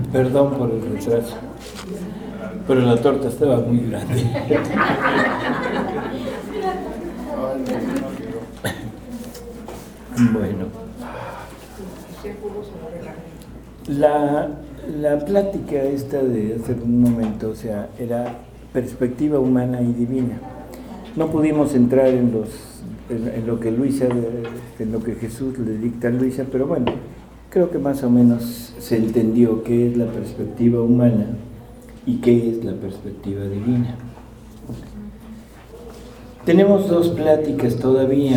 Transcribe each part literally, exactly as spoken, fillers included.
Perdón por el retraso, pero la torta estaba muy grande. Bueno, la, la plática esta de hace un momento, o sea, era perspectiva humana y divina. No pudimos entrar en los en, en lo que Luisa, en lo que Jesús le dicta a Luisa, pero bueno, creo que más o menos se entendió qué es la perspectiva humana y qué es la perspectiva divina. Tenemos dos pláticas todavía.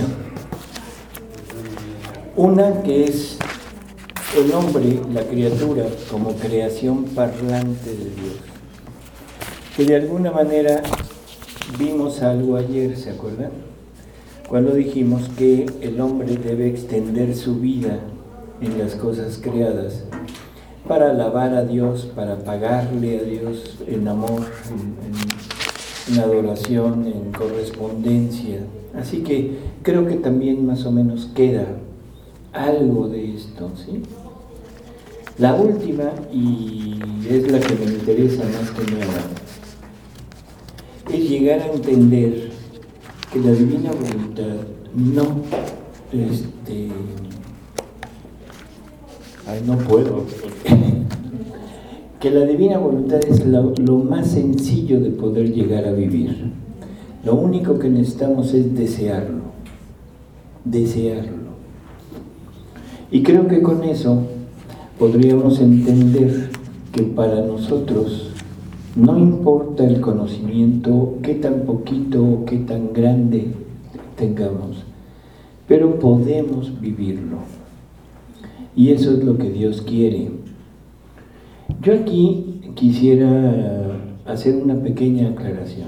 Una que es el hombre, la criatura, como creación parlante de Dios. Que de alguna manera vimos algo ayer, ¿se acuerdan? Cuando dijimos que el hombre debe extender su vida en las cosas creadas para alabar a Dios, para pagarle a Dios en amor, en, en, en adoración, en correspondencia. Así que creo que también más o menos queda algo de esto, ¿sí? La última, y es la que me interesa más que nada, es llegar a entender que la divina voluntad no, este, ay, no puedo, que la divina voluntad es lo, lo más sencillo de poder llegar a vivir. Lo único que necesitamos es desearlo, desearlo. Y creo que con eso podríamos entender que para nosotros no importa el conocimiento, qué tan poquito o qué tan grande tengamos, pero podemos vivirlo. Y eso es lo que Dios quiere. Yo aquí quisiera hacer una pequeña aclaración.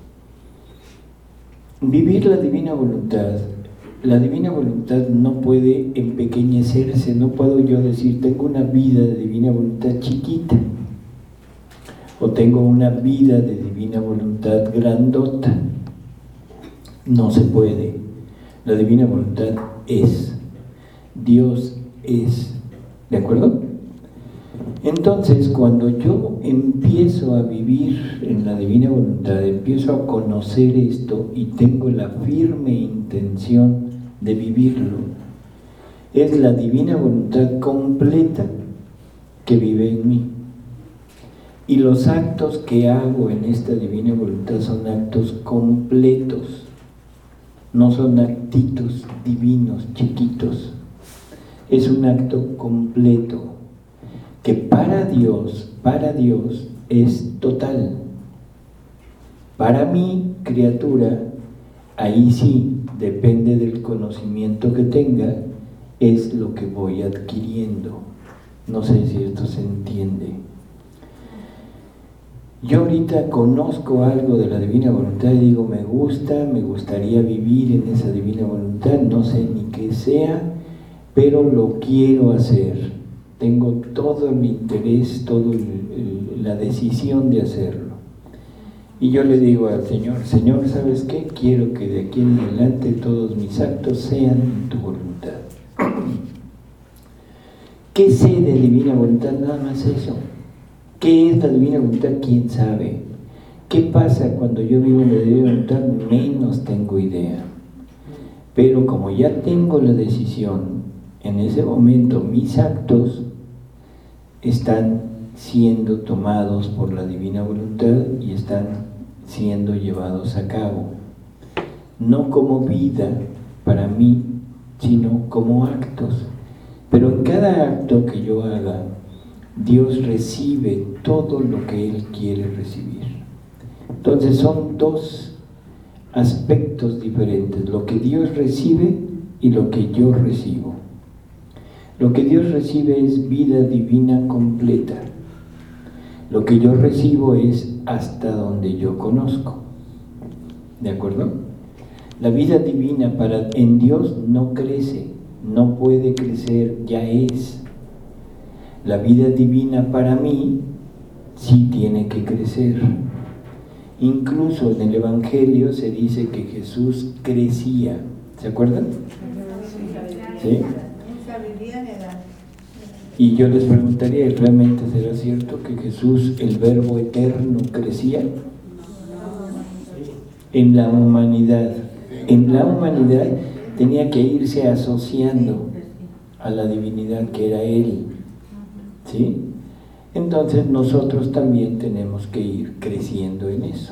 Vivir la divina voluntad, la divina voluntad no puede empequeñecerse, no puedo yo decir, tengo una vida de divina voluntad chiquita, o tengo una vida de divina voluntad grandota. No se puede. La divina voluntad es. Dios es. ¿De acuerdo? Entonces, cuando yo empiezo a vivir en la divina voluntad, empiezo a conocer esto y tengo la firme intención de vivirlo, es la divina voluntad completa que vive en mí. Y los actos que hago en esta divina voluntad son actos completos, no son actitos divinos, chiquitos. Es un acto completo, que para Dios, para Dios es total. Para mi criatura, ahí sí, depende del conocimiento que tenga, es lo que voy adquiriendo. No sé si esto se entiende. Yo ahorita conozco algo de la divina voluntad y digo, me gusta, me gustaría vivir en esa divina voluntad, no sé ni qué sea, pero lo quiero hacer. Tengo todo el interés, toda la decisión de hacerlo. Y yo le digo al Señor, Señor, ¿sabes qué? Quiero que de aquí en adelante todos mis actos sean en tu voluntad. ¿Qué sé de divina voluntad? Nada más eso. ¿Qué es la divina voluntad? ¿Quién sabe? ¿Qué pasa cuando yo vivo en la divina voluntad? Menos tengo idea. Pero como ya tengo la decisión, en ese momento mis actos están siendo tomados por la divina voluntad y están siendo llevados a cabo. No como vida para mí, sino como actos. Pero en cada acto que yo haga, Dios recibe todo lo que Él quiere recibir. Entonces son dos aspectos diferentes, lo que Dios recibe y lo que yo recibo. Lo que Dios recibe es vida divina completa. Lo que yo recibo es hasta donde yo conozco. ¿De acuerdo? La vida divina para, en Dios no crece, no puede crecer, ya es. La vida divina para mí sí tiene que crecer. Incluso en el Evangelio se dice que Jesús crecía. ¿Se acuerdan? ¿Sí? Y yo les preguntaría, ¿realmente será cierto que Jesús, el Verbo eterno, crecía? En la humanidad. En la humanidad tenía que irse asociando a la divinidad que era Él. ¿Sí? Entonces nosotros también tenemos que ir creciendo en eso.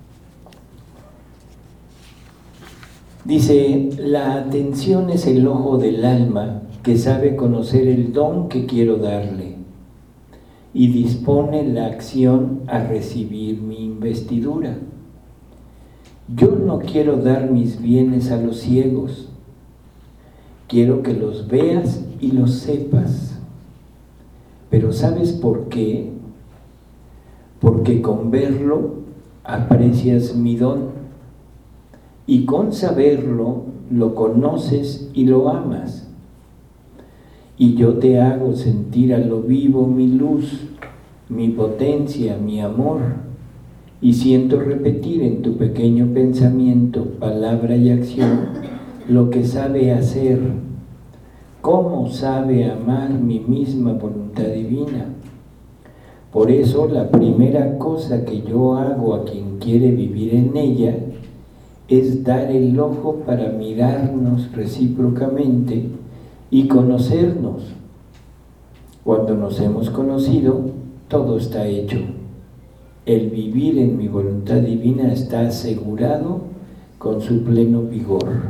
Dice, la atención es el ojo del alma que sabe conocer el don que quiero darle y dispone la acción a recibir mi investidura. Yo no quiero dar mis bienes a los ciegos, quiero que los veas y los sepas. Pero ¿sabes por qué? Porque con verlo aprecias mi don y con saberlo lo conoces y lo amas. Y yo te hago sentir a lo vivo mi luz, mi potencia, mi amor, y siento repetir en tu pequeño pensamiento, palabra y acción lo que sabe hacer, cómo sabe amar mi misma voluntad divina. Por eso la primera cosa que yo hago a quien quiere vivir en ella es dar el ojo para mirarnos recíprocamente y conocernos. Cuando nos hemos conocido, todo está hecho. El vivir en mi voluntad divina está asegurado con su pleno vigor.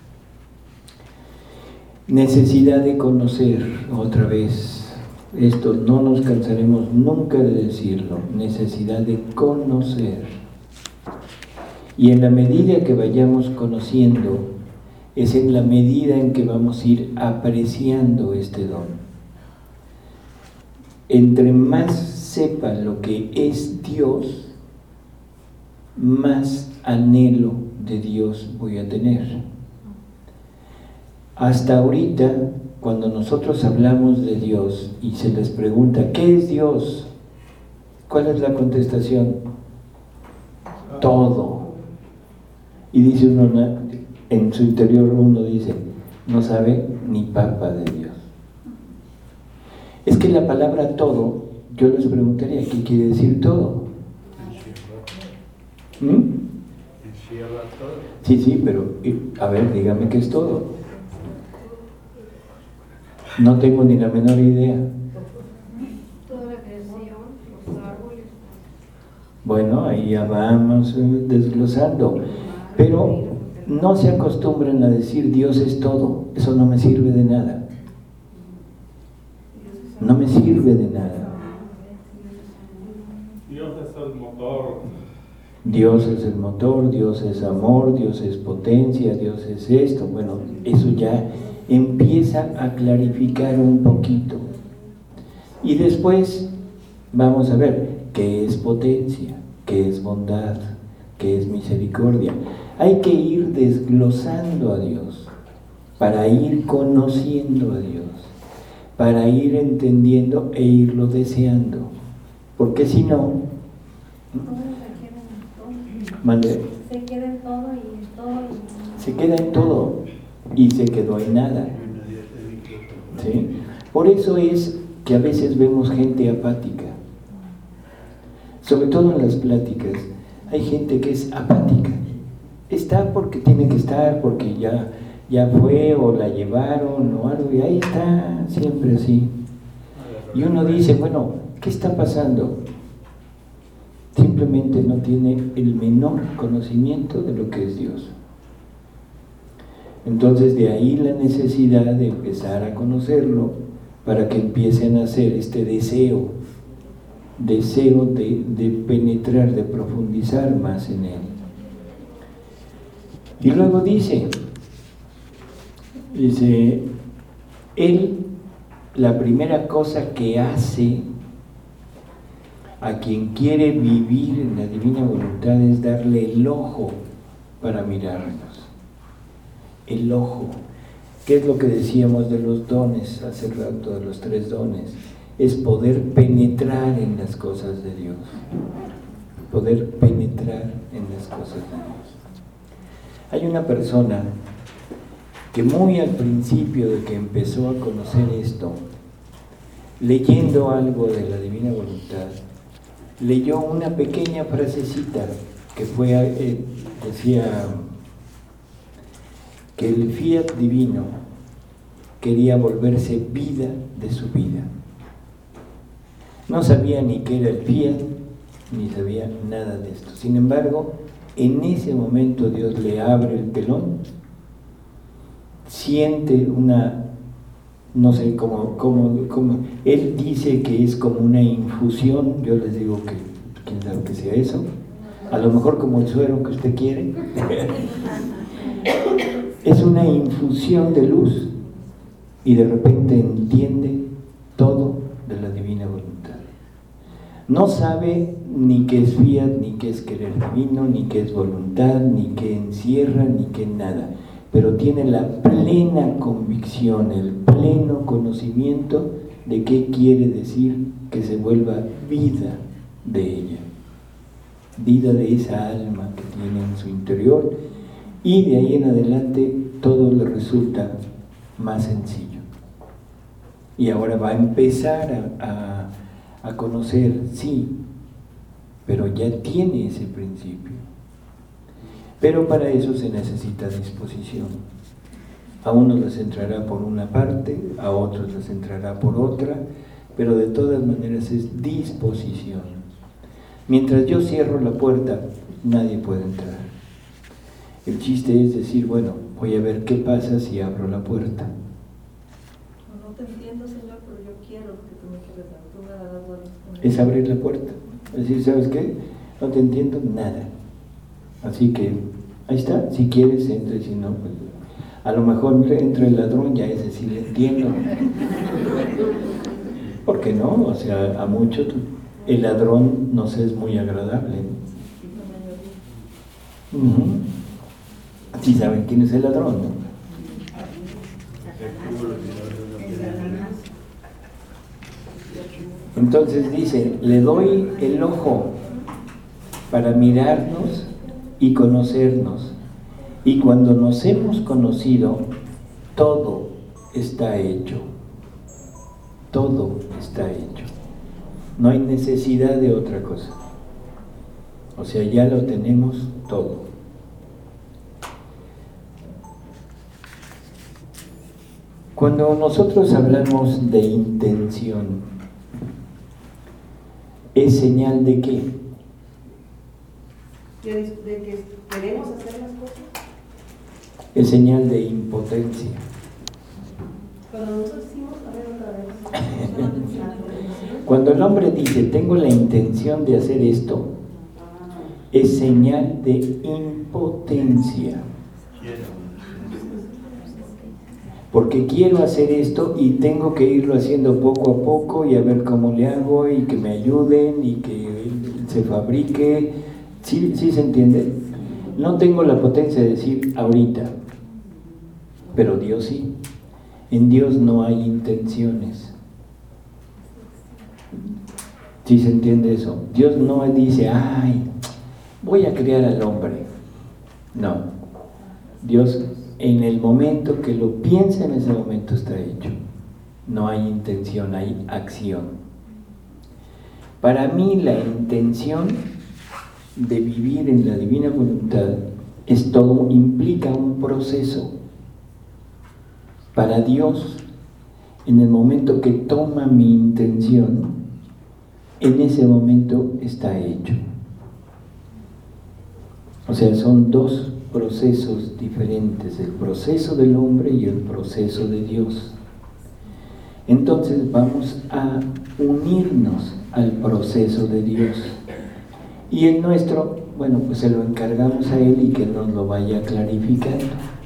Necesidad de conocer, otra vez, esto no nos cansaremos nunca de decirlo, necesidad de conocer. Y en la medida que vayamos conociendo, es en la medida en que vamos a ir apreciando este don. Entre más sepa lo que es Dios, más anhelo de Dios voy a tener. Hasta ahorita, cuando nosotros hablamos de Dios y se les pregunta, ¿qué es Dios? ¿Cuál es la contestación? Todo. Y dice uno, en su interior uno dice, no sabe ni papa de Dios. Es que la palabra todo, yo les preguntaría, ¿qué quiere decir todo? ¿Mm? Sí, sí, pero a ver, dígame qué es todo. No tengo ni la menor idea. Toda la creación, los árboles. Bueno, ahí ya vamos desglosando. Pero no se acostumbren a decir Dios es todo. Eso no me sirve de nada. No me sirve de nada. Dios es el motor. Dios es el motor, Dios es amor, Dios es potencia, Dios es esto. Bueno, eso ya empieza a clarificar un poquito. Y después vamos a ver qué es potencia, qué es bondad, qué es misericordia. Hay que ir desglosando a Dios para ir conociendo a Dios, para ir entendiendo e irlo deseando. Porque si no, mande, se queda en todo y en todo. Y... se queda en todo y se quedó en nada. ¿Sí? Por eso es que a veces vemos gente apática, sobre todo en las pláticas. Hay gente que es apática, está porque tiene que estar, porque ya, ya fue o la llevaron o algo, y ahí está, siempre así. Y uno dice, bueno, ¿qué está pasando? Simplemente no tiene el menor conocimiento de lo que es Dios. Entonces de ahí la necesidad de empezar a conocerlo para que empiecen a hacer este deseo, deseo de, de penetrar, de profundizar más en Él. Y luego dice, dice, Él, la primera cosa que hace a quien quiere vivir en la divina voluntad es darle el ojo para mirarnos. El ojo. ¿Qué es lo que decíamos de los dones hace rato, de los tres dones? Es poder penetrar en las cosas de Dios. Poder penetrar en las cosas de Dios. Hay una persona que muy al principio de que empezó a conocer esto, leyendo algo de la divina voluntad, leyó una pequeña frasecita que fue, eh, decía que el fiat divino quería volverse vida de su vida. No sabía ni qué era el fiat, ni sabía nada de esto. Sin embargo, en ese momento Dios le abre el telón, siente una, no sé cómo, cómo, cómo, él dice que es como una infusión, yo les digo que quién sabe que sea eso, a lo mejor como el suero que usted quiere. Es una infusión de luz y de repente entiende todo de la divina voluntad. No sabe ni qué es fiat, ni qué es querer divino, ni qué es voluntad, ni qué encierra, ni qué nada, pero tiene la plena convicción, el pleno conocimiento de qué quiere decir que se vuelva vida de ella, vida de esa alma que tiene en su interior, y de ahí en adelante todo le resulta más sencillo. Y ahora va a empezar a, a a conocer, sí, pero ya tiene ese principio. Pero para eso se necesita disposición. A unos les entrará por una parte, a otros les entrará por otra, pero de todas maneras es disposición. Mientras yo cierro la puerta, nadie puede entrar. El chiste es decir, bueno, voy a ver qué pasa si abro la puerta. No te entiendo, Señor, pero yo quiero que tú me quieras dar. Tú me darás buenas cosas. Es abrir la puerta. Es decir, ¿sabes qué? No te entiendo nada. Así que, ahí está. Si quieres, entra, y si no, pues, a lo mejor entra el ladrón, ya ese sí le entiendo. ¿Por qué no? O sea, a muchos el ladrón nos es muy agradable. Uh-huh. Sí saben quién es el ladrón, ¿no? Entonces dice, le doy el ojo para mirarnos y conocernos. Y cuando nos hemos conocido, todo está hecho. Todo está hecho. No hay necesidad de otra cosa. O sea, ya lo tenemos todo. Cuando nosotros hablamos de intención, ¿es señal de qué? ¿De, de que queremos hacer las cosas? Es señal de impotencia. Cuando nosotros decimos, a ver otra vez. Cuando el hombre dice, tengo la intención de hacer esto, es señal de impotencia. Porque quiero hacer esto y tengo que irlo haciendo poco a poco y a ver cómo le hago y que me ayuden y que se fabrique. ¿Sí, sí se entiende? No tengo la potencia de decir ahorita, pero Dios sí. En Dios no hay intenciones. ¿Sí se entiende eso? Dios no dice, ay, voy a crear al hombre. No. Dios, en el momento que lo piensa, en ese momento está hecho. No hay intención, hay acción. Para mí la intención de vivir en la divina voluntad es todo, implica un proceso. Para Dios, en el momento que toma mi intención, en ese momento está hecho. O sea, son dos procesos diferentes, el proceso del hombre y el proceso de Dios. Entonces vamos a unirnos al proceso de Dios. Y el nuestro, bueno, pues se lo encargamos a Él y que nos lo vaya clarificando.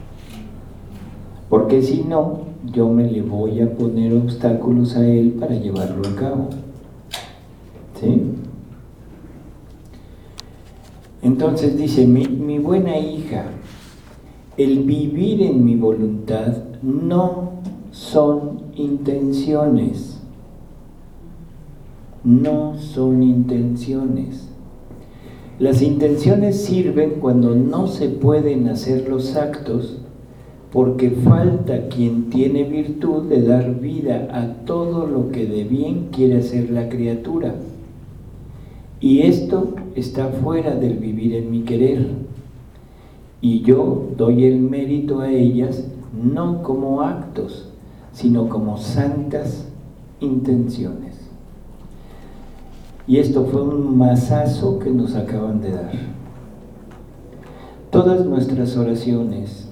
Porque si no, yo me le voy a poner obstáculos a Él para llevarlo a cabo. ¿Sí? Entonces dice, mi, mi buena hija, el vivir en mi voluntad no son intenciones. No son intenciones. Las intenciones sirven cuando no se pueden hacer los actos porque falta quien tiene virtud de dar vida a todo lo que de bien quiere hacer la criatura. Y esto está fuera del vivir en mi querer. Y yo doy el mérito a ellas no como actos, sino como santas intenciones. Y esto fue un mazazo que nos acaban de dar. Todas nuestras oraciones,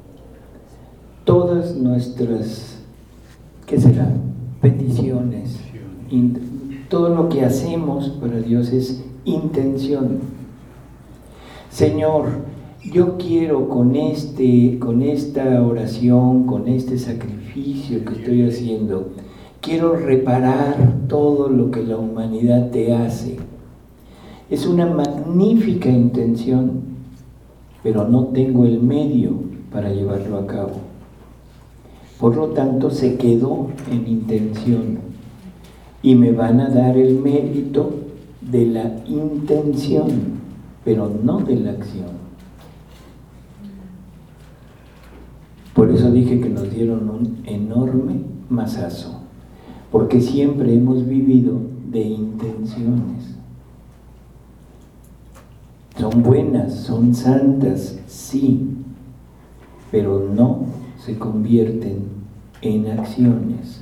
todas nuestras, ¿qué será? Peticiones, in, todo lo que hacemos para Dios es intención. Señor, yo quiero con este, con esta oración, con este sacrificio que estoy haciendo, quiero reparar todo lo que la humanidad te hace. Es una magnífica intención, pero no tengo el medio para llevarlo a cabo. Por lo tanto, se quedó en intención y me van a dar el mérito de la intención, pero no de la acción. Por eso dije que nos dieron un enorme mazazo, porque siempre hemos vivido de intenciones. Son buenas, son santas, sí, pero no se convierten en acciones.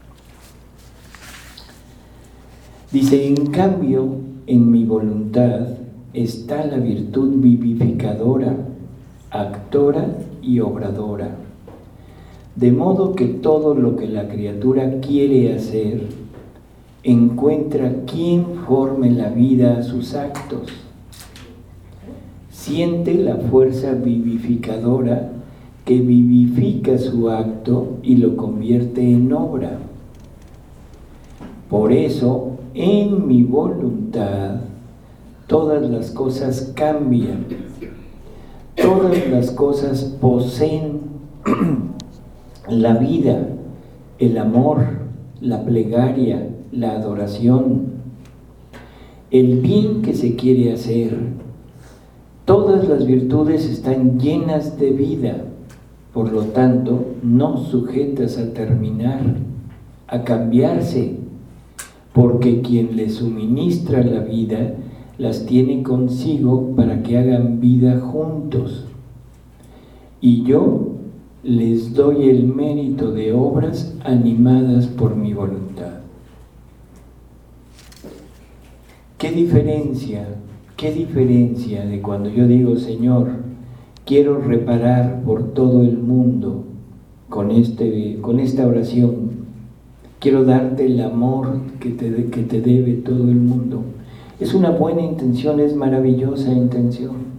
Dice, en cambio, en mi voluntad está la virtud vivificadora, actora y obradora, de modo que todo lo que la criatura quiere hacer, encuentra quien forme la vida a sus actos. Siente la fuerza vivificadora que vivifica su acto y lo convierte en obra. Por eso, en mi voluntad, todas las cosas cambian, todas las cosas poseen la vida, el amor, la plegaria, la adoración, el bien que se quiere hacer. Todas las virtudes están llenas de vida, por lo tanto, no sujetas a terminar, a cambiarse, porque quien les suministra la vida las tiene consigo para que hagan vida juntos. Y yo les doy el mérito de obras animadas por mi voluntad. ¿Qué diferencia, qué diferencia de cuando yo digo, Señor, quiero reparar por todo el mundo con, este, con esta oración, quiero darte el amor que te, que te debe todo el mundo? Es una buena intención, es maravillosa intención.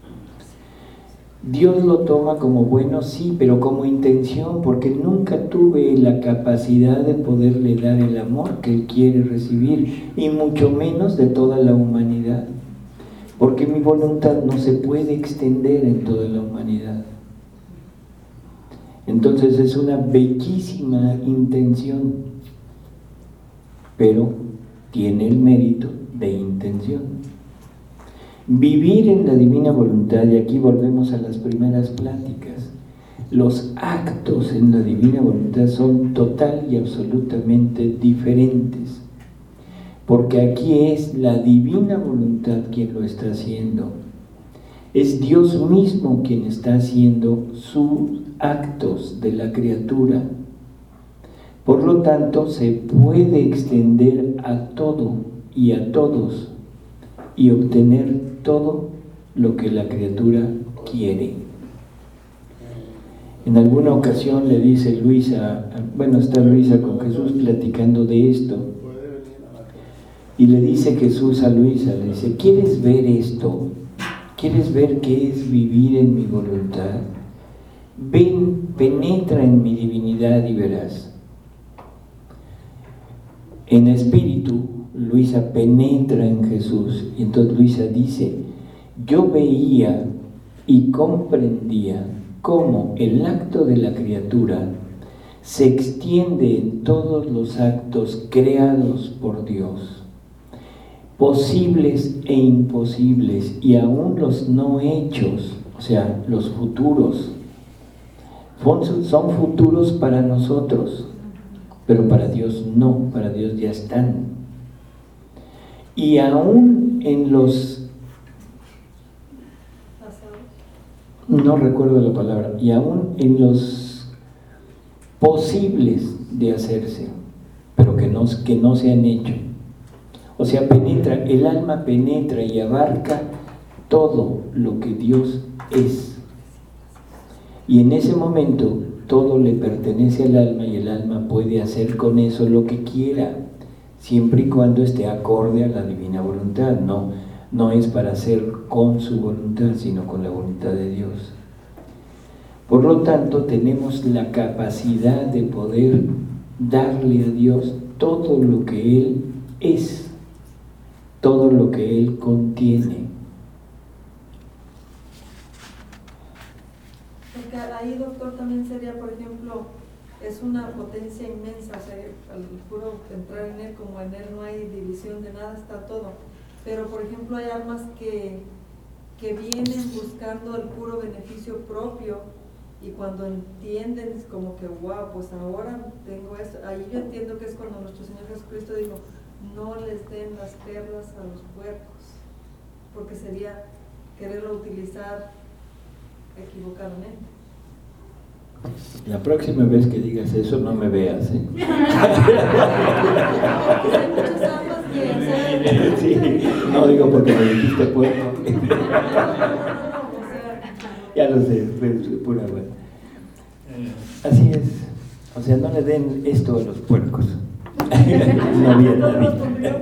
Dios lo toma como bueno, sí, pero como intención, porque nunca tuve la capacidad de poderle dar el amor que Él quiere recibir, y mucho menos de toda la humanidad, porque mi voluntad no se puede extender en toda la humanidad. Entonces es una bellísima intención, pero tiene el mérito de intención. Vivir en la divina voluntad, y aquí volvemos a las primeras pláticas, los actos en la divina voluntad son total y absolutamente diferentes, porque aquí es la divina voluntad quien lo está haciendo. Es Dios mismo quien está haciendo sus actos de la criatura. Por lo tanto, se puede extender a todo y a todos y obtener todo lo que la criatura quiere. En alguna ocasión le dice Luisa, bueno, está Luisa con Jesús platicando de esto, y le dice Jesús a Luisa, le dice, ¿quieres ver esto? ¿Quieres ver qué es vivir en mi voluntad? Ven, penetra en mi divinidad y verás. En espíritu, Luisa penetra en Jesús, y entonces Luisa dice, yo veía y comprendía cómo el acto de la criatura se extiende en todos los actos creados por Dios, posibles e imposibles, y aún los no hechos, o sea, los futuros, son, son futuros para nosotros, pero para Dios no, para Dios ya están. Y aún en los, no recuerdo la palabra, y aún en los posibles de hacerse, pero que no, que no se han hecho. O sea, penetra, el alma penetra y abarca todo lo que Dios es. Y en ese momento todo le pertenece al alma y el alma puede hacer con eso lo que quiera, siempre y cuando esté acorde a la divina voluntad. No, no es para hacer con su voluntad, sino con la voluntad de Dios. Por lo tanto, tenemos la capacidad de poder darle a Dios todo lo que Él es, todo lo que Él contiene. Porque ahí, doctor, también sería, por ejemplo, es una potencia inmensa, o sea, al puro entrar en Él, como en Él no hay división de nada, está todo. Pero, por ejemplo, hay almas que, que vienen buscando el puro beneficio propio, y cuando entienden es como que, wow, pues ahora tengo esto. Ahí yo entiendo que es cuando nuestro Señor Jesucristo dijo, no les den las perlas a los puercos, porque sería quererlo utilizar equivocadamente. La próxima vez que digas eso, no me veas, ¿eh? Hay muchas almas que, o sea, Sí, no digo porque me dijiste puerco. Ya lo sé, es pura buena. Así es. O sea, no le den esto a los puercos. No bien, no bien.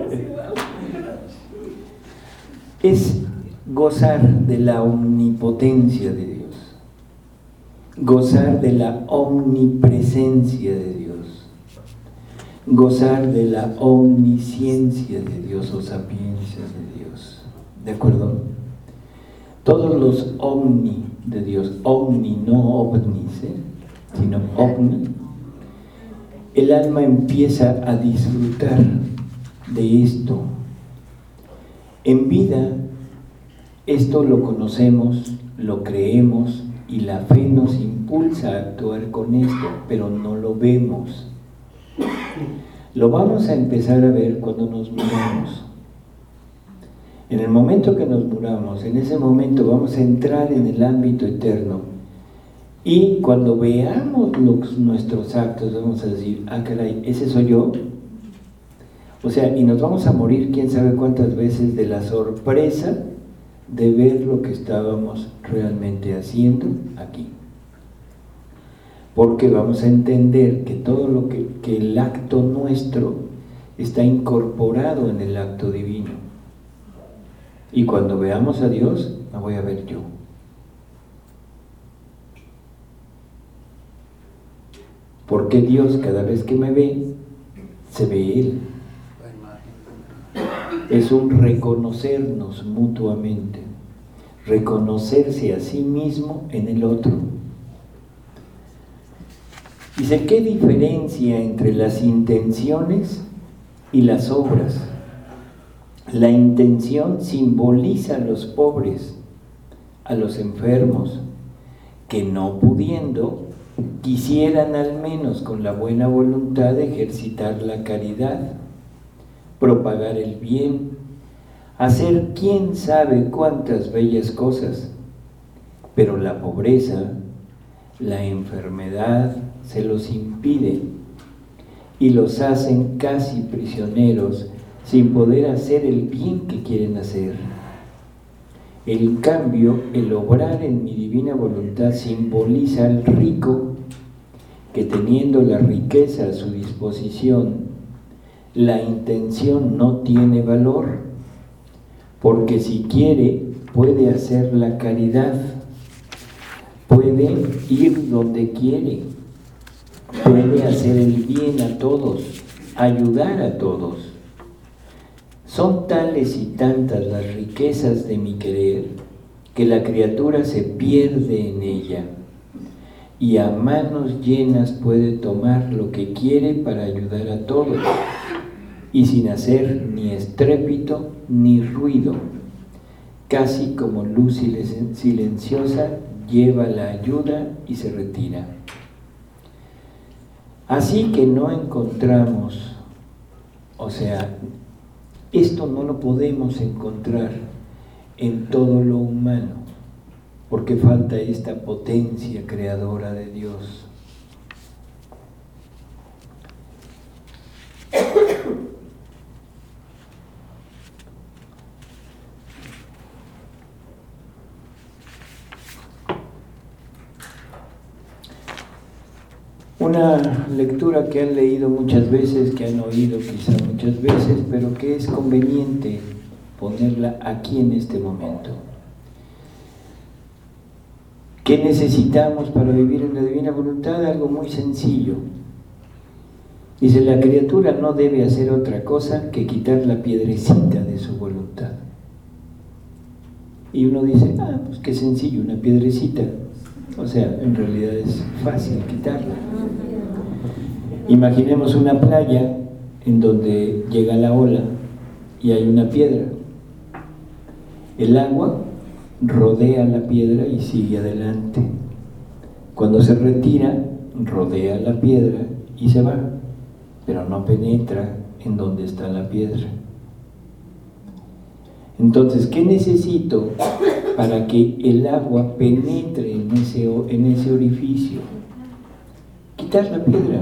Es gozar de la omnipotencia de Dios, gozar de la omnipresencia de Dios, gozar de la omnisciencia de Dios o sapiencia de Dios. ¿De acuerdo? Todos los omni de Dios, omni, no ovnis, ¿eh? sino omni, el alma empieza a disfrutar de esto. En vida, esto lo conocemos, lo creemos y la fe nos impulsa a actuar con esto, pero no lo vemos. Lo vamos a empezar a ver cuando nos muramos. En el momento que nos muramos, en ese momento vamos a entrar en el ámbito eterno. Y cuando veamos los, nuestros actos, vamos a decir, ah, caray, ¿ese soy yo? O sea, y nos vamos a morir quién sabe cuántas veces de la sorpresa de ver lo que estábamos realmente haciendo aquí. Porque vamos a entender que todo lo que, que el acto nuestro está incorporado en el acto divino. Y cuando veamos a Dios, me voy a ver yo. Porque Dios, cada vez que me ve, se ve Él. Es un reconocernos mutuamente, reconocerse a sí mismo en el otro. Dice, ¿qué diferencia entre las intenciones y las obras? La intención simboliza a los pobres, a los enfermos, que no pudiendo, quisieran al menos con la buena voluntad ejercitar la caridad, propagar el bien, hacer quién sabe cuántas bellas cosas, pero la pobreza, la enfermedad se los impide y los hacen casi prisioneros sin poder hacer el bien que quieren hacer. En cambio, el obrar en mi divina voluntad simboliza al rico que, teniendo la riqueza a su disposición, la intención no tiene valor, porque si quiere puede hacer la caridad, puede ir donde quiere, puede hacer el bien a todos, ayudar a todos. Son tales y tantas las riquezas de mi querer que la criatura se pierde en ella y a manos llenas puede tomar lo que quiere para ayudar a todos y sin hacer ni estrépito ni ruido, casi como luz silenciosa lleva la ayuda y se retira. Así que no encontramos, o sea, esto no lo podemos encontrar en todo lo humano, porque falta esta potencia creadora de Dios. Una lectura que han leído muchas veces, que han oído quizá muchas veces, pero que es conveniente ponerla aquí en este momento. ¿Qué necesitamos para vivir en la divina voluntad? Algo muy sencillo. Dice, la criatura no debe hacer otra cosa que quitar la piedrecita de su voluntad. Y uno dice, ah, pues qué sencillo, una piedrecita. O sea, en realidad es fácil quitarla. Imaginemos una playa en donde llega la ola y hay una piedra. El agua rodea la piedra y sigue adelante. Cuando se retira, rodea la piedra y se va, pero no penetra en donde está la piedra. Entonces, ¿qué necesito para que el agua penetre en ese, en ese orificio? Quitar la piedra.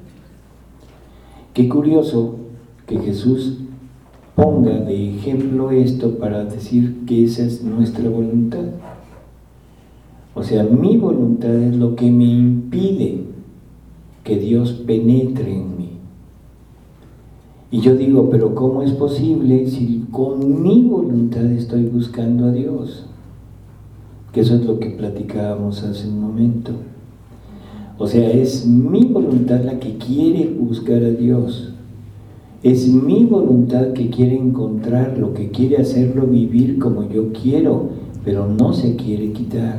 Qué curioso que Jesús ponga de ejemplo esto para decir que esa es nuestra voluntad. O sea, mi voluntad es lo que me impide que Dios penetre en mí. Y yo digo, pero ¿cómo es posible si con mi voluntad estoy buscando a Dios? Que eso es lo que platicábamos hace un momento. O sea, es mi voluntad la que quiere buscar a Dios. Es mi voluntad que quiere encontrarlo, que quiere hacerlo vivir como yo quiero, pero no se quiere quitar.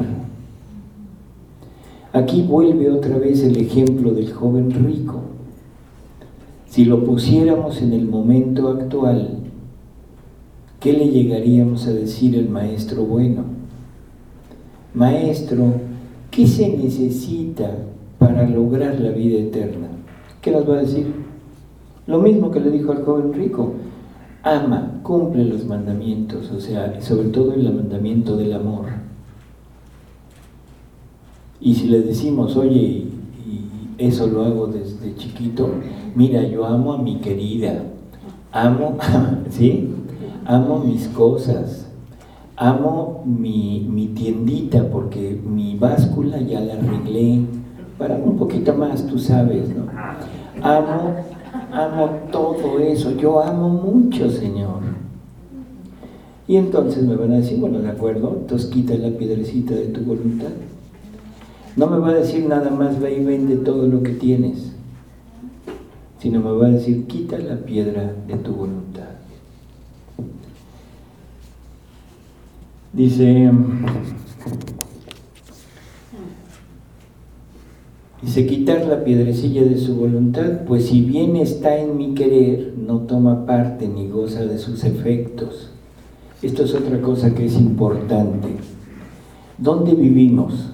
Aquí vuelve otra vez el ejemplo del joven rico. Si lo pusiéramos en el momento actual, ¿qué le llegaríamos a decir al maestro bueno? Maestro, ¿qué se necesita para lograr la vida eterna? ¿Qué nos va a decir? Lo mismo que le dijo al joven rico: ama, cumple los mandamientos, o sea, sobre todo el mandamiento del amor. Y si le decimos, oye, y eso lo hago desde chiquito, mira, yo amo a mi querida, amo, ¿sí? Amo mis cosas, amo mi, mi tiendita porque mi báscula ya la arreglé, para un poquito más, tú sabes, ¿no? Amo, amo todo eso, yo amo mucho, Señor. Y entonces me van a decir, bueno, de acuerdo, entonces quita la piedrecita de tu voluntad. No me va a decir nada más, ve y vende todo lo que tienes, sino me va a decir, quita la piedra de tu voluntad. Dice, dice, quitar la piedrecilla de su voluntad, pues si bien está en mi querer, no toma parte ni goza de sus efectos. Esto es otra cosa que es importante. ¿Dónde vivimos?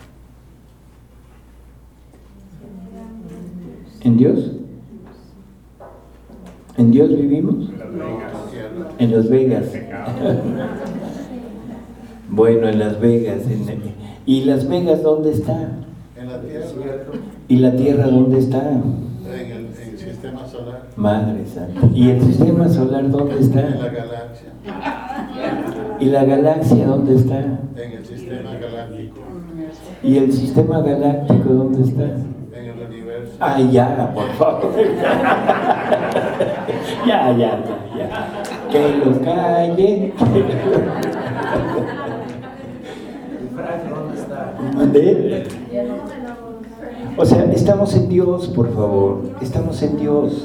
¿En Dios? ¿En Dios vivimos? En Las Vegas. Bueno, en Las Vegas. En el... ¿Y Las Vegas dónde está? En la Tierra. ¿Y la Tierra dónde está? En el, en el sistema solar. Madre santa. ¿Y el sistema solar dónde está? En la galaxia. ¿Y la galaxia dónde está? En el sistema galáctico. ¿Y el sistema galáctico dónde está? En el universo. Ay, ya, por favor. Ya, ya, ya, ya. Que los callen. ¿Dónde? O sea, estamos en Dios, por favor. Estamos en Dios.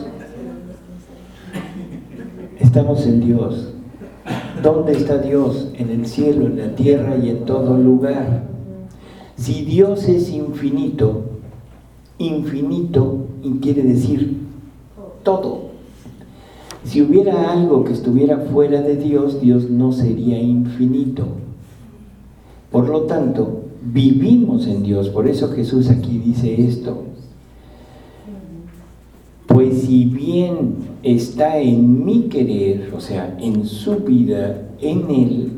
Estamos en Dios. ¿Dónde está Dios? En el cielo, en la tierra y en todo lugar. Si Dios es infinito, infinito quiere decir todo. Si hubiera algo que estuviera fuera de Dios, Dios no sería infinito. Por lo tanto, vivimos en Dios. Por eso Jesús aquí dice esto. si bien está en mi querer, o sea, en su vida, en él,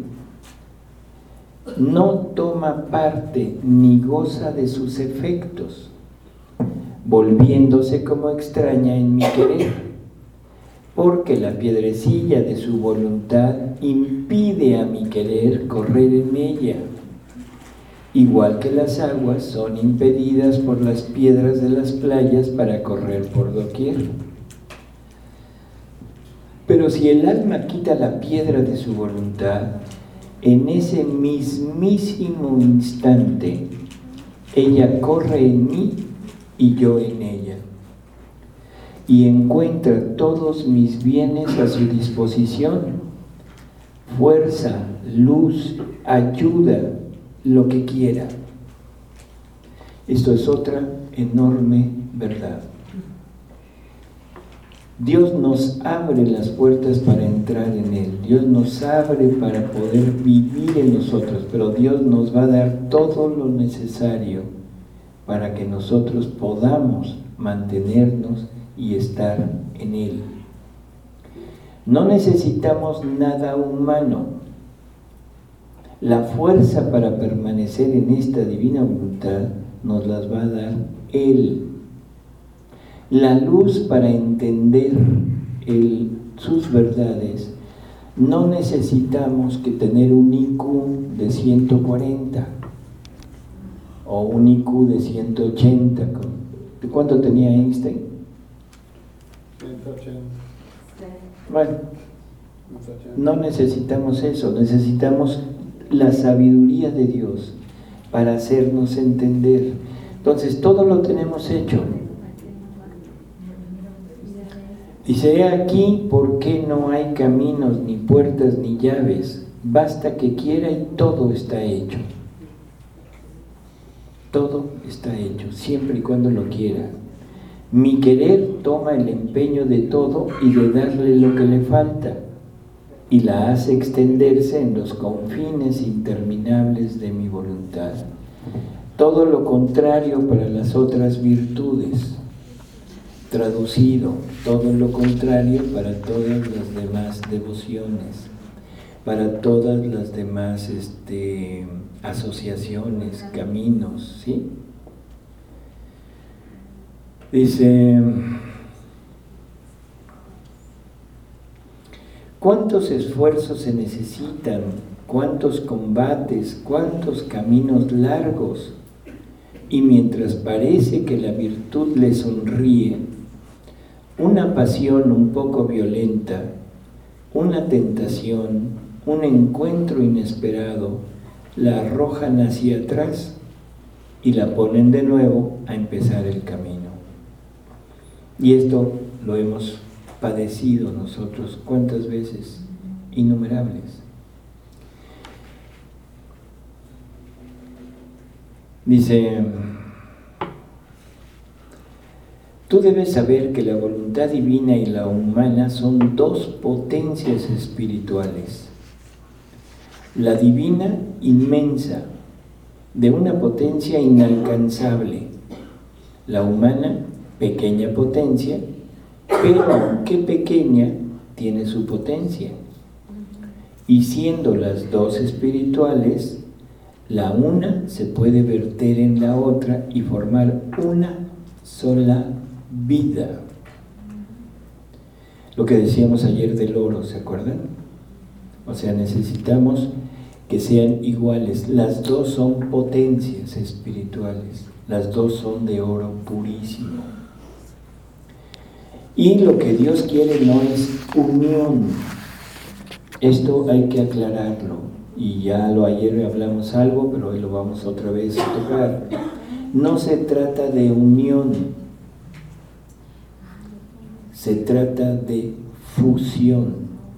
no toma parte ni goza de sus efectos, volviéndose como extraña en mi querer, porque la piedrecilla de su voluntad impide a mi querer correr en ella, igual que las aguas son impedidas por las piedras de las playas para correr por doquier. Pero si el alma quita la piedra de su voluntad, en ese mismísimo instante, ella corre en mí y yo en ella, y encuentra todos mis bienes a su disposición, fuerza, luz, ayuda, lo que quiera. Esto es otra enorme verdad. Dios nos abre las puertas para entrar en Él. Dios nos abre para poder vivir en nosotros, pero Dios nos va a dar todo lo necesario para que nosotros podamos mantenernos y estar en Él. No necesitamos nada humano. La fuerza para permanecer en esta divina voluntad nos las va a dar Él. La luz para entender el, sus verdades. No necesitamos que tener un I Q de ciento cuarenta o un I Q de ciento ochenta. ¿De cuánto tenía Einstein? ciento ochenta. Bueno, no necesitamos eso, necesitamos la sabiduría de Dios para hacernos entender. Entonces, todo lo tenemos hecho. Dice, he aquí por qué no hay caminos, ni puertas, ni llaves. Basta que quiera y todo está hecho. Todo está hecho, siempre y cuando lo quiera. Mi querer toma el empeño de todo y de darle lo que le falta, y la hace extenderse en los confines interminables de mi voluntad. Todo lo contrario para las otras virtudes. Traducido, todo lo contrario para todas las demás devociones, para todas las demás este, asociaciones, caminos, ¿sí? Dice, ¿cuántos esfuerzos se necesitan? ¿Cuántos combates? ¿Cuántos caminos largos? Y mientras parece que la virtud le sonríe, una pasión un poco violenta, una tentación, un encuentro inesperado, la arrojan hacia atrás y la ponen de nuevo a empezar el camino. Y esto lo hemos padecido nosotros, ¿cuántas veces? Innumerables. Dice, tú debes saber que la voluntad divina y la humana son dos potencias espirituales. La divina, inmensa, de una potencia inalcanzable. La humana, pequeña potencia, pero aunque pequeña, tiene su potencia. Y siendo las dos espirituales, la una se puede verter en la otra y formar una sola vida. Lo que decíamos ayer del oro, ¿se acuerdan? O sea, necesitamos que sean iguales. Las dos son potencias espirituales, las dos son de oro purísimo. Y lo que Dios quiere no es unión. Esto hay que aclararlo. Y ya lo ayer hablamos algo, pero hoy lo vamos otra vez a tocar. No se trata de unión, se trata de fusión.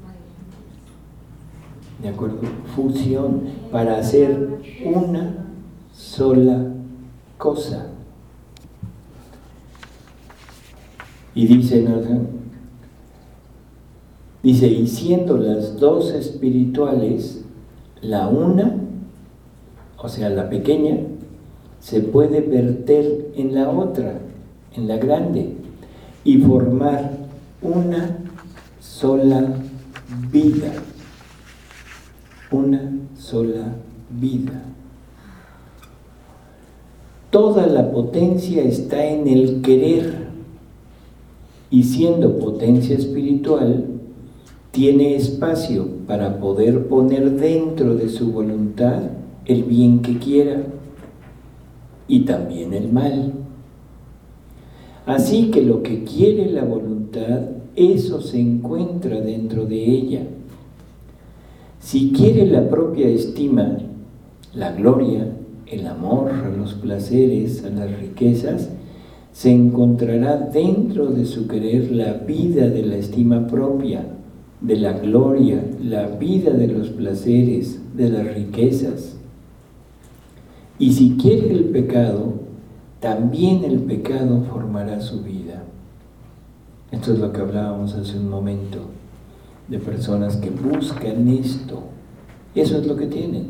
¿De acuerdo? Fusión, para hacer una sola cosa. Y dice, ¿no? Dice, y siendo las dos espirituales, la una, o sea, la pequeña, se puede verter en la otra, en la grande, y formar una sola vida. Una sola vida. Toda la potencia está en el querer, y siendo potencia espiritual, tiene espacio para poder poner dentro de su voluntad el bien que quiera y también el mal. Así que lo que quiere la voluntad, eso se encuentra dentro de ella. Si quiere la propia estima, la gloria, el amor, a los placeres, a las riquezas, se encontrará dentro de su querer la vida de la estima propia, de la gloria, la vida de los placeres, de las riquezas. Y si quiere el pecado, también el pecado formará su vida. Esto es lo que hablábamos hace un momento, de personas que buscan esto. Eso es lo que tienen.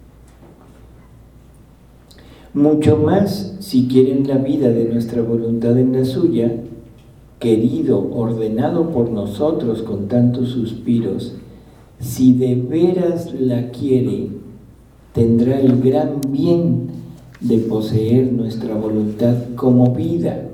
Mucho más si quieren la vida de nuestra voluntad en la suya, querido, ordenado por nosotros con tantos suspiros, si de veras la quiere, tendrá el gran bien de poseer nuestra voluntad como vida.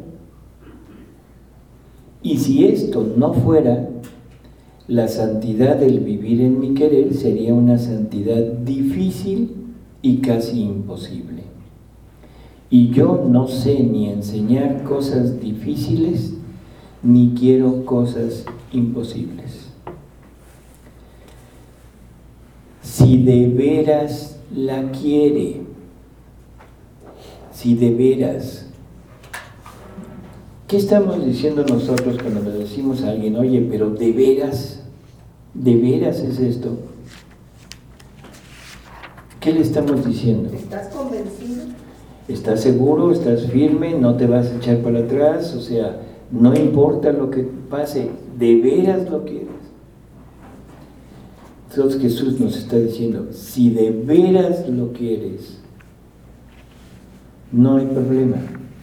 Y si esto no fuera, la santidad del vivir en mi querer sería una santidad difícil y casi imposible. Y yo no sé ni enseñar cosas difíciles, ni quiero cosas imposibles. Si de veras la quiere, si de veras. ¿Qué estamos diciendo nosotros cuando le decimos a alguien, oye, pero de veras, de veras es esto? ¿Qué le estamos diciendo? ¿Estás convencido? ¿Estás seguro? ¿Estás firme? ¿No te vas a echar para atrás? O sea, no importa lo que pase, ¿de veras lo quieres? Entonces Jesús nos está diciendo, si de veras lo quieres, no hay problema.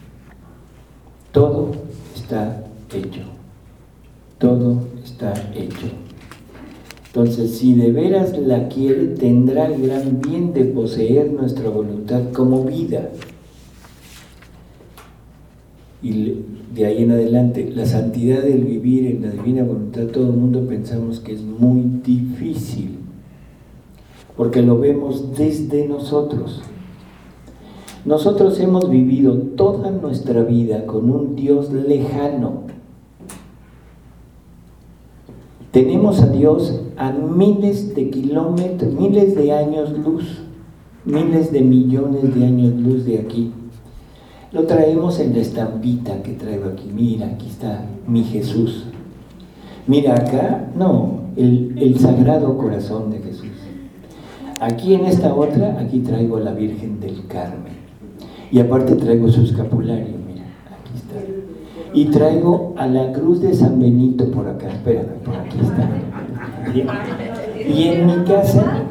Todo está hecho. Todo está hecho. Entonces, si de veras la quiere, tendrá el gran bien de poseer nuestra voluntad como vida. Y de ahí en adelante, la santidad del vivir en la divina voluntad, todo el mundo pensamos que es muy difícil, porque lo vemos desde nosotros. Nosotros hemos vivido toda nuestra vida con un Dios lejano. Tenemos a Dios a miles de kilómetros, miles de años luz, miles de millones de años luz de aquí. Lo traemos en la estampita que traigo aquí. Mira, aquí está mi Jesús. Mira acá, no, el, el Sagrado Corazón de Jesús. Aquí en esta otra, aquí traigo a la Virgen del Carmen. Y aparte traigo su escapulario, mira, aquí está. Y traigo a la cruz de San Benito por acá, espérame, por aquí está. Y en mi casa,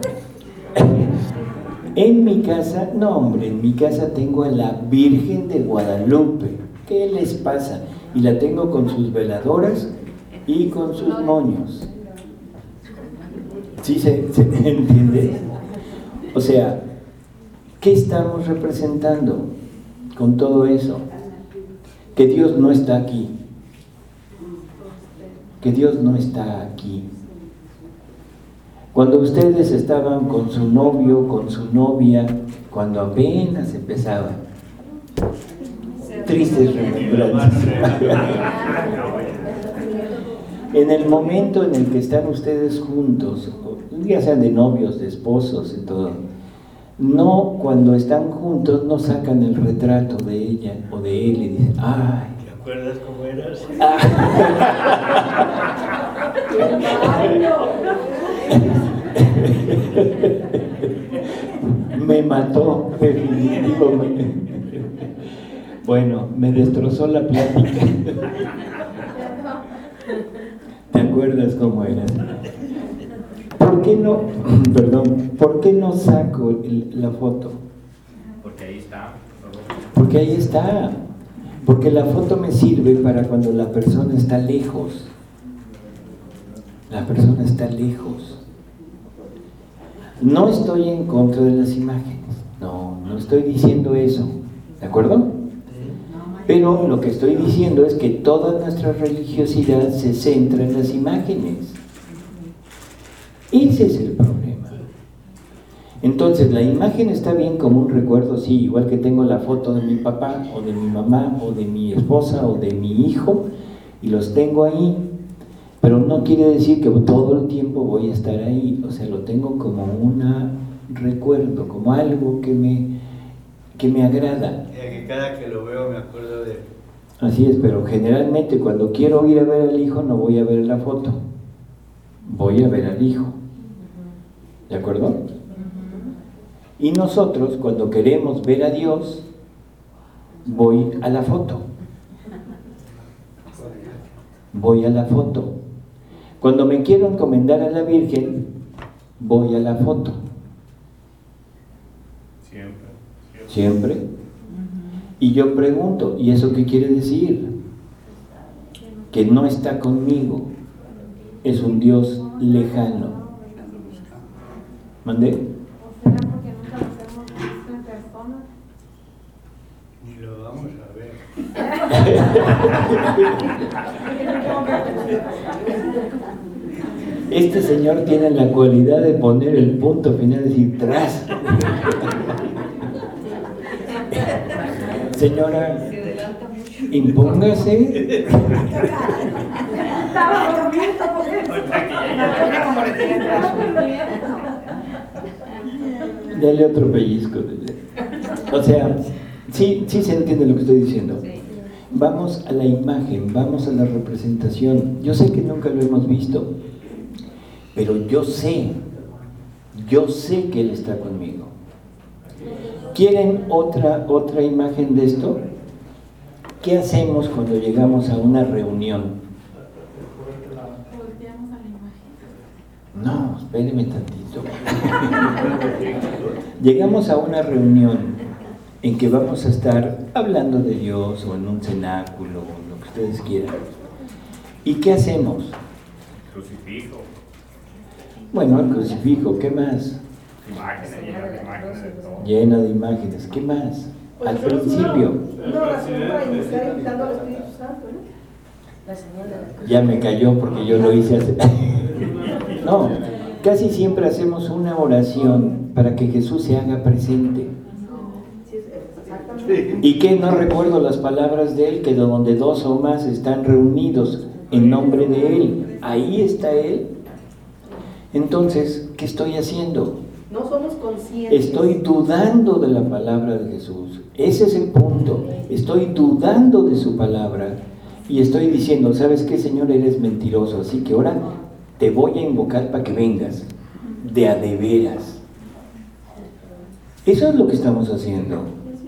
en mi casa, no hombre, en mi casa tengo a la Virgen de Guadalupe. ¿Qué les pasa? Y la tengo con sus veladoras y con sus moños. ¿Sí se, se entiende? O sea, ¿qué estamos representando con todo eso? Que Dios no está aquí. Que Dios no está aquí. Cuando ustedes estaban con su novio, con su novia, cuando apenas empezaban, tristes remembranzas. En el momento en el que están ustedes juntos, ya sean de novios, de esposos y todo, no, cuando están juntos no sacan el retrato de ella o de él y dicen, ay, ¿te acuerdas cómo eras? Me mató, definitivamente. Bueno, me destrozó la plática. ¿Te acuerdas cómo eras? ¿Por qué no, perdón, por qué no saco el, la foto? Porque ahí está. Porque ahí está. Porque la foto me sirve para cuando la persona está lejos. La persona está lejos. No estoy en contra de las imágenes. No, no estoy diciendo eso. ¿De acuerdo? Pero lo que estoy diciendo es que toda nuestra religiosidad se centra en las imágenes. Ese es el problema. Entonces, la imagen está bien como un recuerdo, sí, igual que tengo la foto de mi papá, o de mi mamá, o de mi esposa, o de mi hijo, y los tengo ahí, pero no quiere decir que todo el tiempo voy a estar ahí. O sea, lo tengo como un recuerdo, como algo que me, que me agrada. Que cada que lo veo me acuerdo de... Así es, pero generalmente cuando quiero ir a ver al hijo no voy a ver la foto, voy a ver al hijo. ¿De acuerdo? Y nosotros cuando queremos ver a Dios, voy a la foto. Voy a la foto. Cuando me quiero encomendar a la Virgen, voy a la foto. Siempre. Siempre. Y yo pregunto, ¿y eso qué quiere decir? Que no está conmigo. Es un Dios lejano. ¿Mandé? ¿O será porque nunca nos hemos visto en persona? Ni lo vamos a ver. Este señor tiene la cualidad de poner el punto final y decir tras. Señora, impóngase. Estaba durmiendo. Dale otro pellizco. O sea, sí, sí se entiende lo que estoy diciendo. Vamos a la imagen, vamos a la representación. Yo sé que nunca lo hemos visto, pero yo sé, yo sé que Él está conmigo. ¿Quieren otra, otra imagen de esto? ¿Qué hacemos cuando llegamos a una reunión? Volteamos a la imagen. No, espérenme tantito. Llegamos a una reunión en que vamos a estar hablando de Dios o en un cenáculo, o lo que ustedes quieran. ¿Y qué hacemos? Crucifijo. Bueno, el crucifijo, ¿qué más? Imágenes, llenas de imágenes de todo. Llena de imágenes, ¿qué más? Pues Al hacemos principio. Una, una oración para iniciar invitando al Espíritu Santo, ¿no? La señal de la cruz. Ya me cayó porque yo lo hice hace... No, casi siempre hacemos una oración para que Jesús se haga presente. Sí, exactamente. ¿Y qué? No recuerdo las palabras de Él, que donde dos o más están reunidos en nombre de Él, ahí está Él. Entonces, ¿qué estoy haciendo? No somos conscientes. Estoy dudando de la palabra de Jesús. Ese es el punto. Estoy dudando de su palabra y estoy diciendo, ¿sabes qué, Señor? Eres mentiroso, así que ahora te voy a invocar para que vengas de a de veras. Eso es lo que estamos haciendo.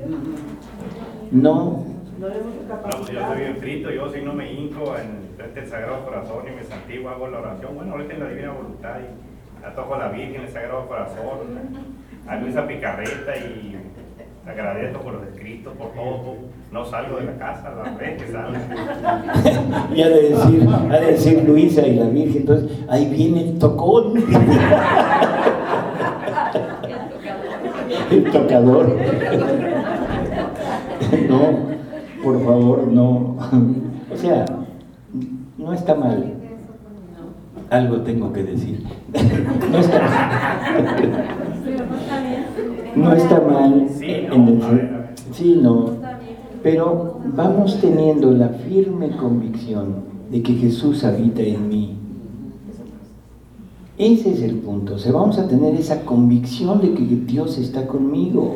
No. No le hemos No, pues yo capacitado. estoy bien frito, yo si no me hinco en frente del Sagrado Corazón y me santiguo, hago la oración. Bueno, ahorita en la Divina Voluntad y atojo a la Virgen, el Sagrado Corazón, hago esa picarreta y agradezco por los escritos, por todo. No salgo de la casa, la vez que salgo. Y ha de decir, ha de decir Luisa y la Virgen, entonces, ahí viene el tocón. El tocador. No, por favor, no. O sea, no está mal. Algo tengo que decir. No está mal. No está mal. Sí, en el- no, a ver, a ver. Sí, no. Pero vamos teniendo la firme convicción de que Jesús habita en mí. Ese es el punto. O sea, vamos a tener esa convicción de que Dios está conmigo.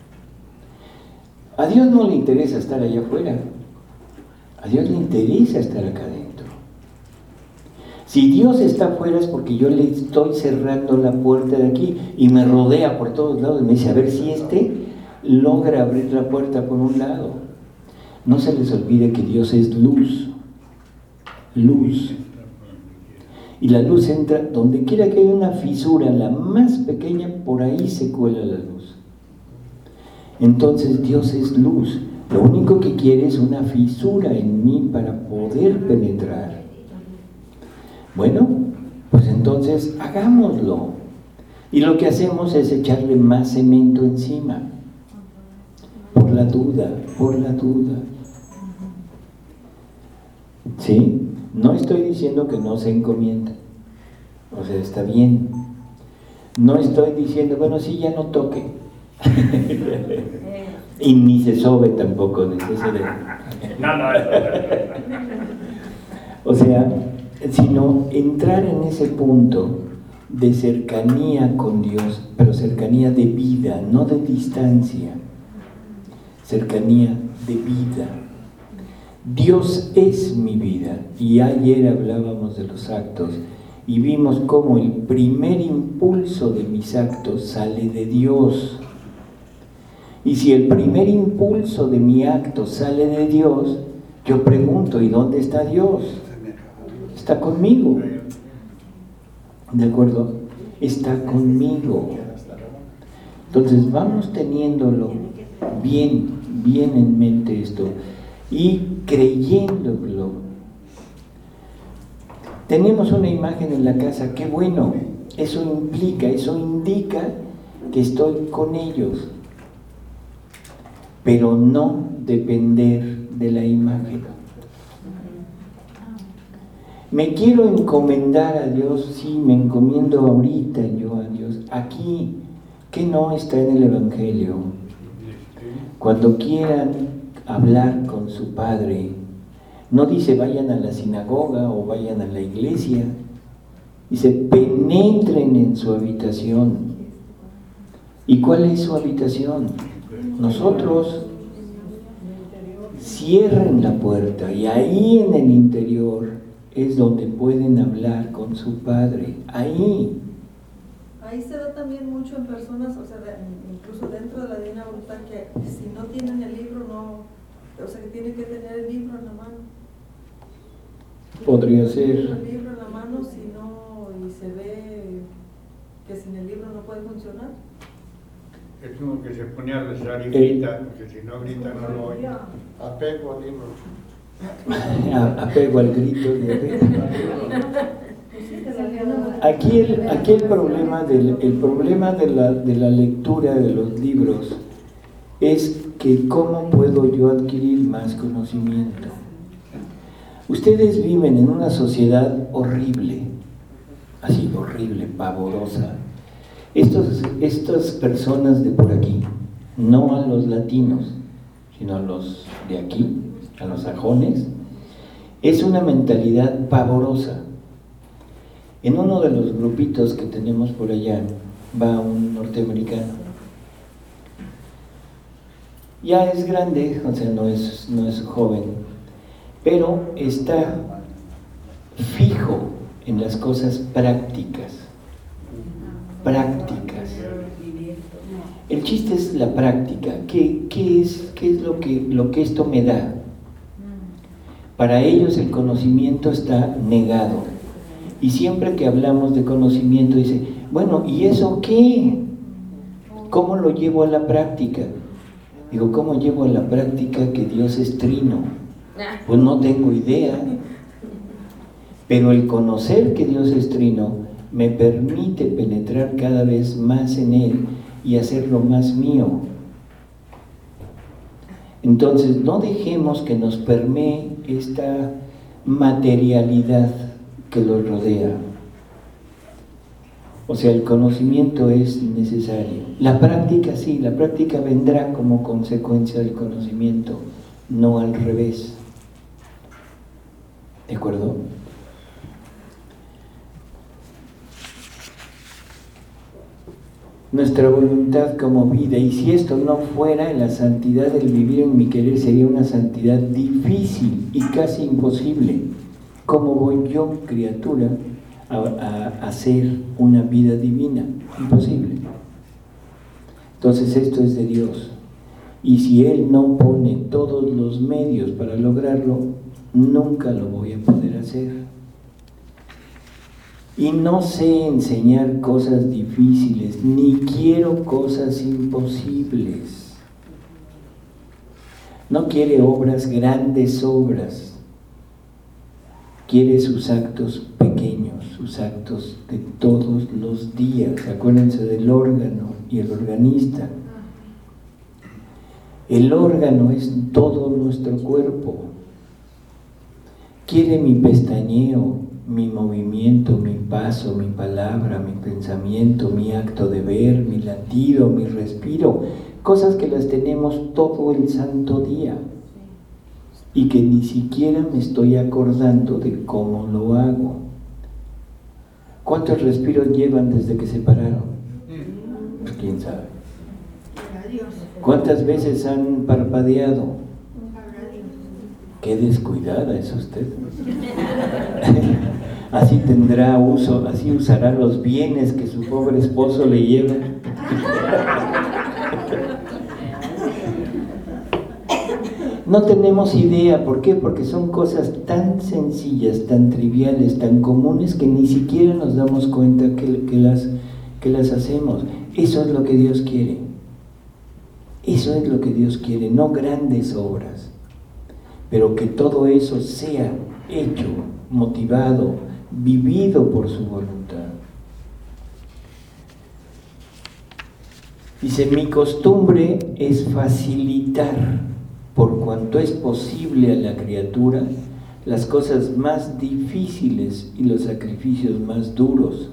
A Dios no le interesa estar allá afuera. A Dios le interesa estar acá adentro. Si Dios está afuera es porque yo le estoy cerrando la puerta de aquí y me rodea por todos lados y me dice, a ver si este logra abrir la puerta por un lado. No se les olvide que Dios es luz. Luz. Y la luz entra donde quiera que haya una fisura, la más pequeña, por ahí se cuela la luz. Entonces Dios es luz. Lo único que quiere es una fisura en mí para poder penetrar. Bueno, pues entonces hagámoslo. Y lo que hacemos es echarle más cemento encima. Por la duda, por la duda. ¿Sí? No estoy diciendo que no se encomienda. O sea, está bien. No estoy diciendo, bueno, sí, ya no toque. Y ni se sobe tampoco necesariamente. No, no, eso. O sea, sino entrar en ese punto de cercanía con Dios, pero cercanía de vida, no de distancia. Cercanía de vida. Dios es mi vida. Y ayer hablábamos de los actos y vimos cómo el primer impulso de mis actos sale de Dios. Y si el primer impulso de mi acto sale de Dios, yo pregunto, ¿y dónde está Dios? Está conmigo. ¿De acuerdo? Está conmigo. Entonces vamos teniéndolo bien, bien en mente esto y creyéndolo. Tenemos una imagen en la casa, qué bueno, eso implica, eso indica que estoy con ellos, pero no depender de la imagen. Me quiero encomendar a Dios, sí, me encomiendo ahorita yo a Dios, aquí, que no está en el Evangelio. Cuando quieran hablar con su Padre, no dice vayan a la sinagoga o vayan a la iglesia, dice penetren en su habitación. ¿Y cuál es su habitación? Nosotros. Cierren la puerta y ahí en el interior es donde pueden hablar con su Padre, ahí. Ahí se da también mucho en personas, o sea, de, incluso dentro de la divina voluntad, que si no tienen el libro, no, o sea, que tienen que tener el libro en la mano. Podría Tienen ser. El libro en la mano, si no, y se ve que sin el libro no puede funcionar. Es como que se pone a rezar y grita, porque si no grita no lo oye. Apego al libro. A- apego al grito de apego. Aquí el, aquí el problema, del, el problema de, la, de la lectura de los libros es que cómo puedo yo adquirir más conocimiento. Ustedes viven en una sociedad horrible, así horrible, pavorosa. Estos, estas personas de por aquí, no a los latinos, sino a los de aquí, a los sajones, es una mentalidad pavorosa. En uno de los grupitos que tenemos por allá va un norteamericano. Ya es grande, o sea, no es, no es joven, pero está fijo en las cosas prácticas. Prácticas. El chiste es la práctica. ¿Qué, qué es, qué es lo, que, lo que esto me da? Para ellos el conocimiento está negado. Y siempre que hablamos de conocimiento dice, bueno, ¿y eso qué? ¿Cómo lo llevo a la práctica? Digo, ¿cómo llevo a la práctica que Dios es trino? Pues no tengo idea. Pero el conocer que Dios es trino me permite penetrar cada vez más en Él y hacerlo más mío. Entonces, no dejemos que nos permee esta materialidad que los rodea. O sea, el conocimiento es necesario. La práctica sí, la práctica vendrá como consecuencia del conocimiento, no al revés. ¿De acuerdo? Nuestra voluntad como vida, y si esto no fuera, la santidad del vivir en mi querer sería una santidad difícil y casi imposible. ¿Cómo voy yo, criatura, a, a hacer una vida divina? Imposible. Entonces esto es de Dios, y si Él no pone todos los medios para lograrlo, nunca lo voy a poder hacer. Y no sé enseñar cosas difíciles, ni quiero cosas imposibles. No quiere obras, grandes obras. Quiere sus actos pequeños, sus actos de todos los días. Acuérdense del órgano y el organista. El órgano es todo nuestro cuerpo. Quiere mi pestañeo, mi movimiento, mi paso, mi palabra, mi pensamiento, mi acto de ver, mi latido, mi respiro. Cosas que las tenemos todo el santo día y que ni siquiera me estoy acordando de cómo lo hago. ¿Cuántos respiros llevan desde que se pararon? Pues quién sabe. ¿Cuántas veces han parpadeado? Qué descuidada es usted. Así tendrá uso, así usará los bienes que su pobre esposo le lleva. No tenemos idea, ¿por qué? Porque son cosas tan sencillas, tan triviales, tan comunes que ni siquiera nos damos cuenta que, que, las, que las hacemos. Eso es lo que Dios quiere. Eso es lo que Dios quiere, no grandes obras, pero que todo eso sea hecho, motivado, vivido por su voluntad. Dice, mi costumbre es facilitar, por cuanto es posible a la criatura, las cosas más difíciles y los sacrificios más duros.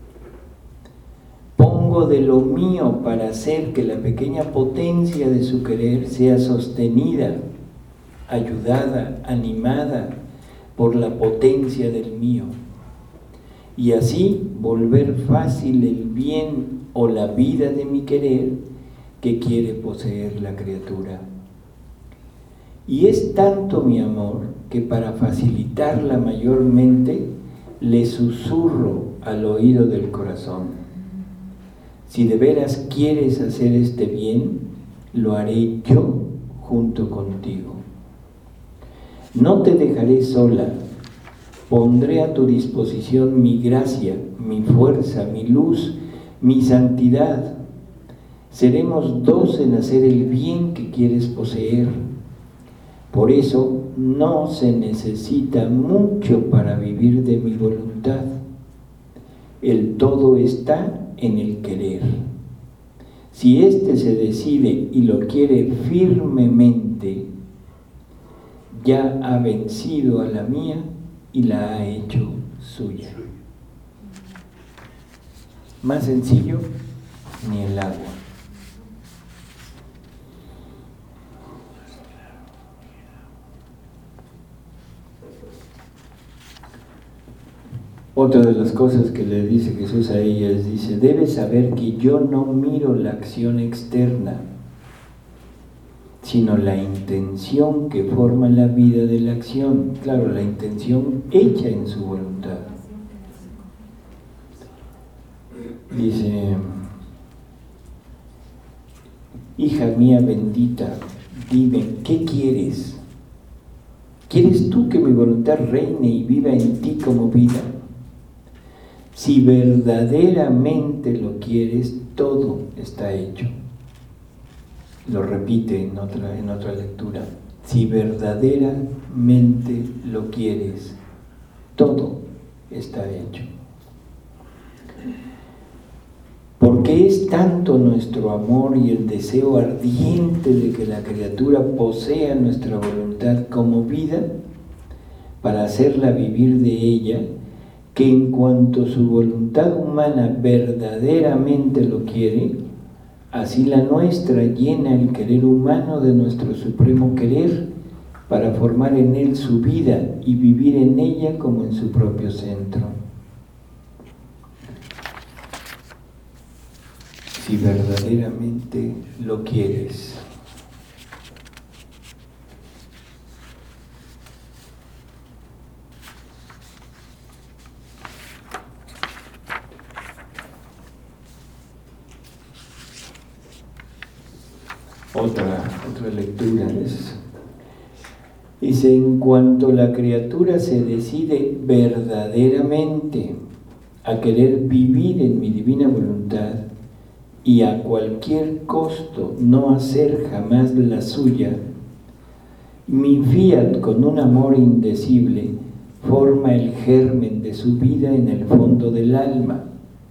Pongo de lo mío para hacer que la pequeña potencia de su querer sea sostenida, ayudada, animada por la potencia del mío, y así volver fácil el bien o la vida de mi querer que quiere poseer la criatura. Y es tanto mi amor que para facilitarla mayormente le susurro al oído del corazón: si de veras quieres hacer este bien, lo haré yo junto contigo. No te dejaré sola, pondré a tu disposición mi gracia, mi fuerza, mi luz, mi santidad. Seremos dos en hacer el bien que quieres poseer. Por eso no se necesita mucho para vivir de mi voluntad. El todo está en el querer. Si éste se decide y lo quiere firmemente, ya ha vencido a la mía y la ha hecho suya. Más sencillo, ni el agua. Otra de las cosas que le dice Jesús a ellas, dice, debes saber que yo no miro la acción externa, sino la intención que forma la vida de la acción. Claro, la intención hecha en su voluntad. Dice, hija mía bendita, dime, ¿qué quieres? ¿Quieres tú que mi voluntad reine y viva en ti como vida? Si verdaderamente lo quieres, todo está hecho. Lo repite en otra, en otra lectura. Si verdaderamente lo quieres, todo está hecho. Porque es tanto nuestro amor y el deseo ardiente de que la criatura posea nuestra voluntad como vida, para hacerla vivir de ella, que en cuanto su voluntad humana verdaderamente lo quiere, así la nuestra llena el querer humano de nuestro supremo querer para formar en él su vida y vivir en ella como en su propio centro. Si verdaderamente lo quieres. Otra, otra lectura es, dice, en cuanto la criatura se decide verdaderamente a querer vivir en mi divina voluntad y a cualquier costo no hacer jamás la suya, Mi fiat, con un amor indecible, forma el germen de su vida en el fondo del alma.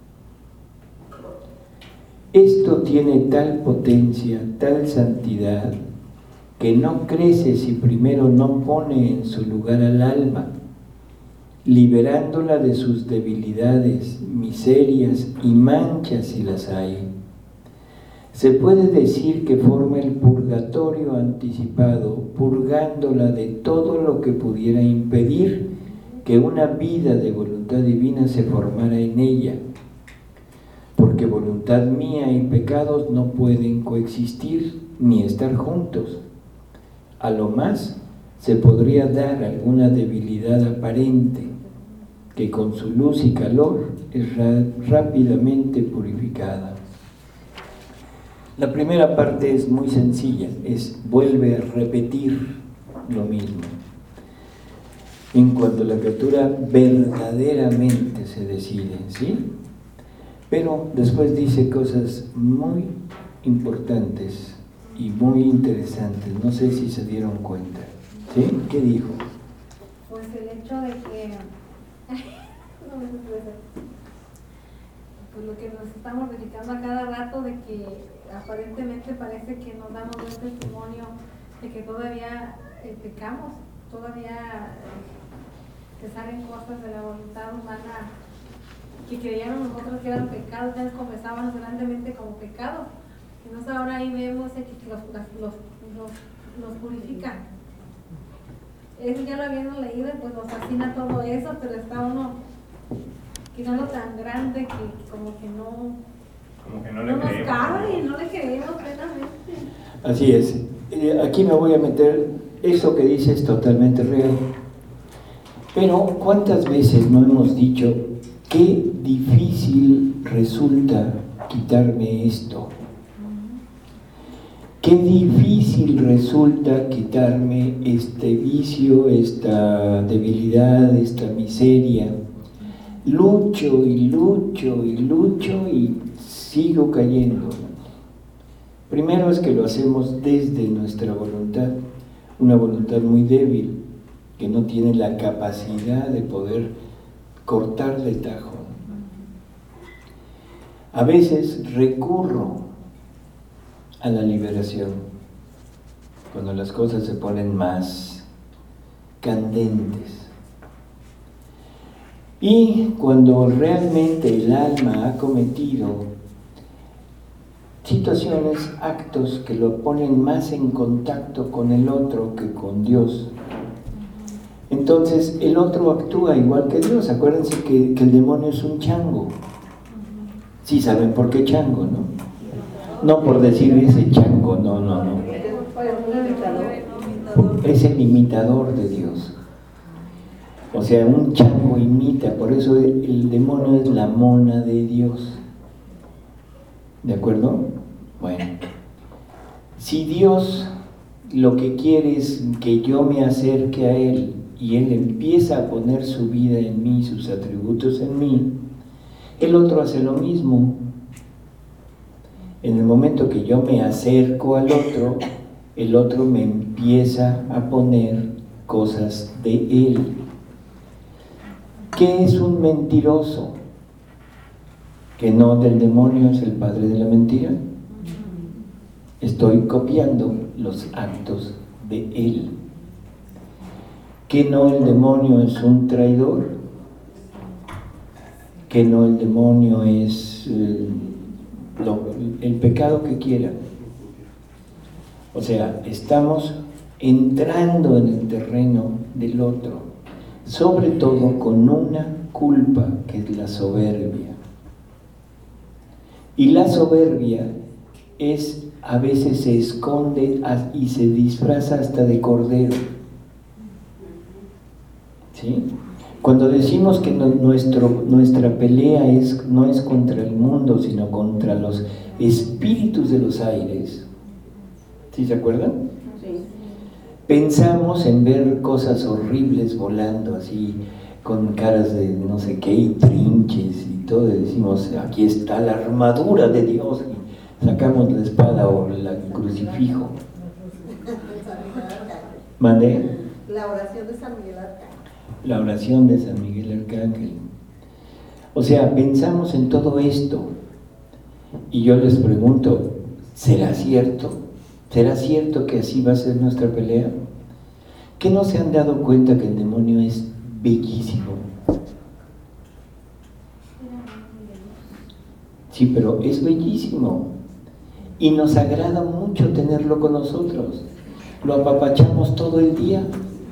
Esto tiene tal potencia, tal santidad, que no crece si primero no pone en su lugar al alma, liberándola de sus debilidades, miserias y manchas si las hay. Se puede decir que forma el purgatorio anticipado, purgándola de todo lo que pudiera impedir que una vida de voluntad divina se formara en ella, porque voluntad mía y pecados no pueden coexistir ni estar juntos. A lo más se podría dar alguna debilidad aparente, que con su luz y calor es rápidamente purificada. La primera parte es muy sencilla, es vuelve a repetir lo mismo. En cuanto la criatura verdaderamente se decide, ¿sí? Pero después dice cosas muy importantes y muy interesantes. No sé si se dieron cuenta. ¿Sí? ¿Qué dijo? Pues el hecho de que no me puede ser. Pues lo que nos estamos dedicando a cada rato, de que aparentemente parece que nos damos un testimonio de que todavía eh, pecamos, todavía eh, que salen cosas de la voluntad humana que creíamos nosotros que eran pecados, ya comenzábamos grandemente como pecados. Entonces ahora ahí vemos que los, los, los, los purifican. Eso ya lo habíamos leído y pues nos fascina todo eso, pero está uno quizás tan grande que como que no, como que no, le no nos creemos, cabe y ¿no? no le creemos plenamente. Así es. Eh, aquí me voy a meter, eso que dice es totalmente real. Pero ¿cuántas veces no hemos dicho qué difícil resulta quitarme esto? Qué difícil resulta quitarme este vicio, esta debilidad, esta miseria. Lucho y lucho y lucho y sigo cayendo. Primero es que lo hacemos desde nuestra voluntad, una voluntad muy débil, que no tiene la capacidad de poder cortar de tajo. A veces recurro a la liberación, cuando las cosas se ponen más candentes. Y cuando realmente el alma ha cometido situaciones, actos que lo ponen más en contacto con el otro que con Dios, entonces el otro actúa igual que Dios. Acuérdense que, que el demonio es un chango. Sí saben por qué chango, ¿no? No por decir ese chango, no, no, no. Es el imitador de Dios. O sea, un chango imita, por eso el demonio es la mona de Dios. ¿De acuerdo? Bueno, si Dios lo que quiere es que yo me acerque a Él y Él empieza a poner su vida en mí, sus atributos en mí, el otro hace lo mismo. En el momento que yo me acerco al otro, el otro me empieza a poner cosas de Él. ¿Qué es un mentiroso? ¿Que no del demonio es el padre de la mentira? Estoy copiando los actos de Él. ¿Que no el demonio es un traidor? ¿Que no el demonio es eh, lo, el pecado que quiera? O sea, estamos entrando en el terreno del otro, sobre todo con una culpa que es la soberbia. Y la soberbia es, a veces se esconde y se disfraza hasta de cordero. ¿Sí? Cuando decimos que no, nuestro, nuestra pelea es, no es contra el mundo, sino contra los espíritus de los aires. ¿Sí se acuerdan? Sí. Pensamos en ver cosas horribles volando así, con caras de no sé qué y trinches y todo, y decimos, aquí está la armadura de Dios, y sacamos la espada o el crucifijo. ¿Mande? La oración de San Miguel Arcángel. La oración de San Miguel Arcángel. O sea, pensamos en todo esto y yo les pregunto, ¿será cierto? ¿Será cierto que así va a ser nuestra pelea? ¿Que no se han dado cuenta que el demonio es bellísimo? Sí, pero es bellísimo y nos agrada mucho tenerlo con nosotros. Lo apapachamos todo el día.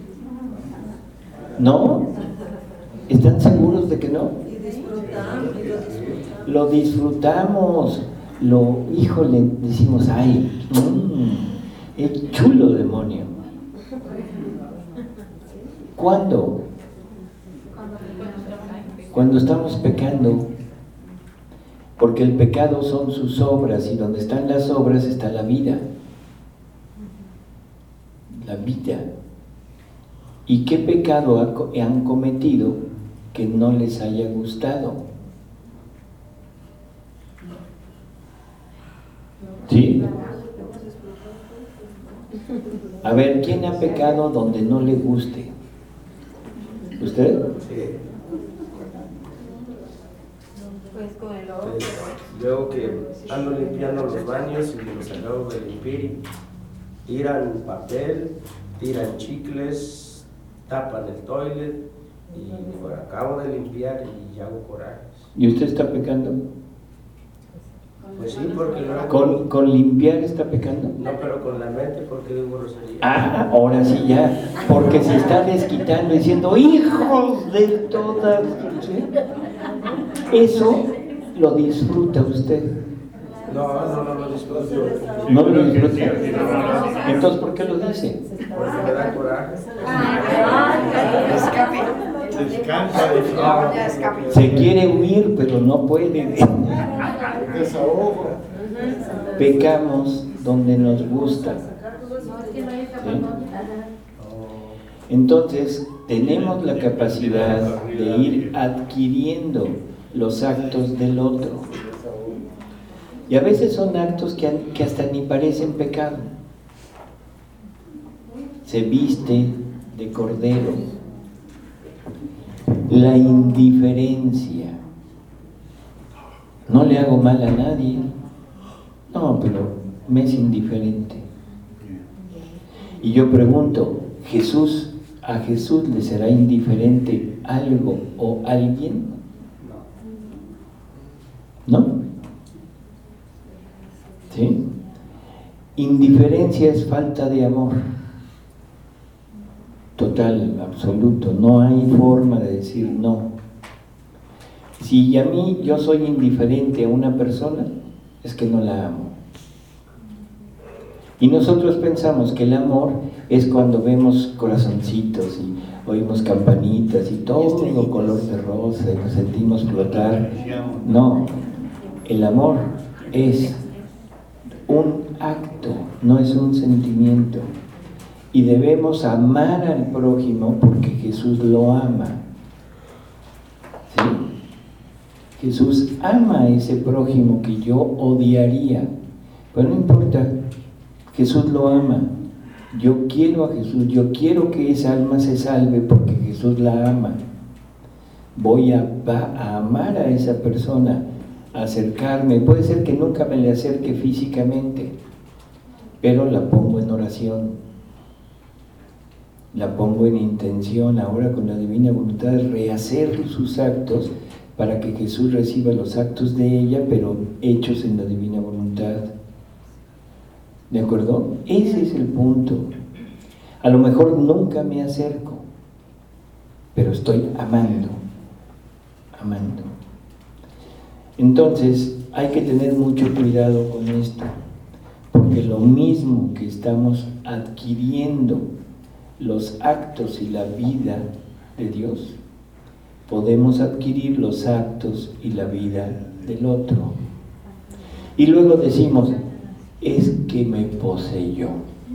¿No? ¿Están seguros de que no? Y disfrutamos, y lo disfrutamos. Lo disfrutamos, lo, híjole, decimos, ay, mmm, es chulo demonio. ¿Cuándo? Cuando estamos pecando, porque el pecado son sus obras y donde están las obras está la vida. La vida. ¿Y qué pecado han cometido que no les haya gustado? ¿Sí? A ver, ¿quién ha pecado donde no le guste? ¿Usted? Sí. Pues con el oro. Pues, luego que ando limpiando los baños y los acabo de limpiar, tiran papel, tiran chicles, tapan el toilet y pues, acabo de limpiar y hago corajes. ¿Y usted está pecando? Pues sí, porque luego... ¿Con, con limpiar está pecando? No, pero con la mente, porque digo grosería. Ah, ahora sí ya, porque se está desquitando diciendo, hijos de todas. ¿Sí? Eso lo disfruta usted. No, no, no lo disfruto. ¿No lo disfruta? Entonces, ¿por qué lo dice? Porque me da coraje. Descansa, descansa. Se quiere huir, pero no puede. Desahogo. Pecamos donde nos gusta. ¿Sí? Entonces, tenemos la capacidad de ir adquiriendo los actos del otro. Y a veces son actos que, que hasta ni parecen pecado. Se viste de cordero. La indiferencia. No le hago mal a nadie. No, pero me es indiferente. Y yo pregunto, ¿Jesús, a Jesús le será indiferente algo o alguien? ¿No? ¿Sí? Indiferencia es falta de amor. Total, absoluto. No hay forma de decir no. Si a mí yo soy indiferente a una persona, es que no la amo. Y nosotros pensamos que el amor es cuando vemos corazoncitos y oímos campanitas y todo color de rosa y nos sentimos flotar. No, el amor es un acto, no es un sentimiento. Y debemos amar al prójimo porque Jesús lo ama. ¿Sí? Jesús ama a ese prójimo que yo odiaría, pero no importa, Jesús lo ama. Yo quiero a Jesús, yo quiero que esa alma se salve porque Jesús la ama. Voy a, a amar a esa persona, a acercarme. Puede ser que nunca me le acerque físicamente, pero la pongo en oración. La pongo en intención ahora con la divina voluntad de rehacer sus actos para que Jesús reciba los actos de ella, pero hechos en la divina voluntad. ¿De acuerdo? Ese es el punto. A lo mejor nunca me acerco, pero estoy amando, amando. Entonces, hay que tener mucho cuidado con esto, porque lo mismo que estamos adquiriendo los actos y la vida de Dios, podemos adquirir los actos y la vida del otro. Y luego decimos, es que me poseyó.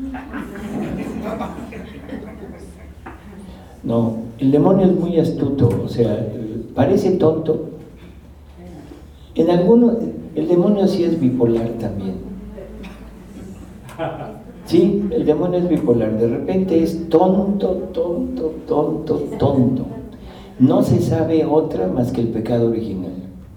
No, el demonio es muy astuto, o sea, parece tonto. En algunos, el demonio sí es bipolar también. Sí, el demonio es bipolar, de repente es tonto, tonto, tonto, tonto. No se sabe otra más que el pecado original.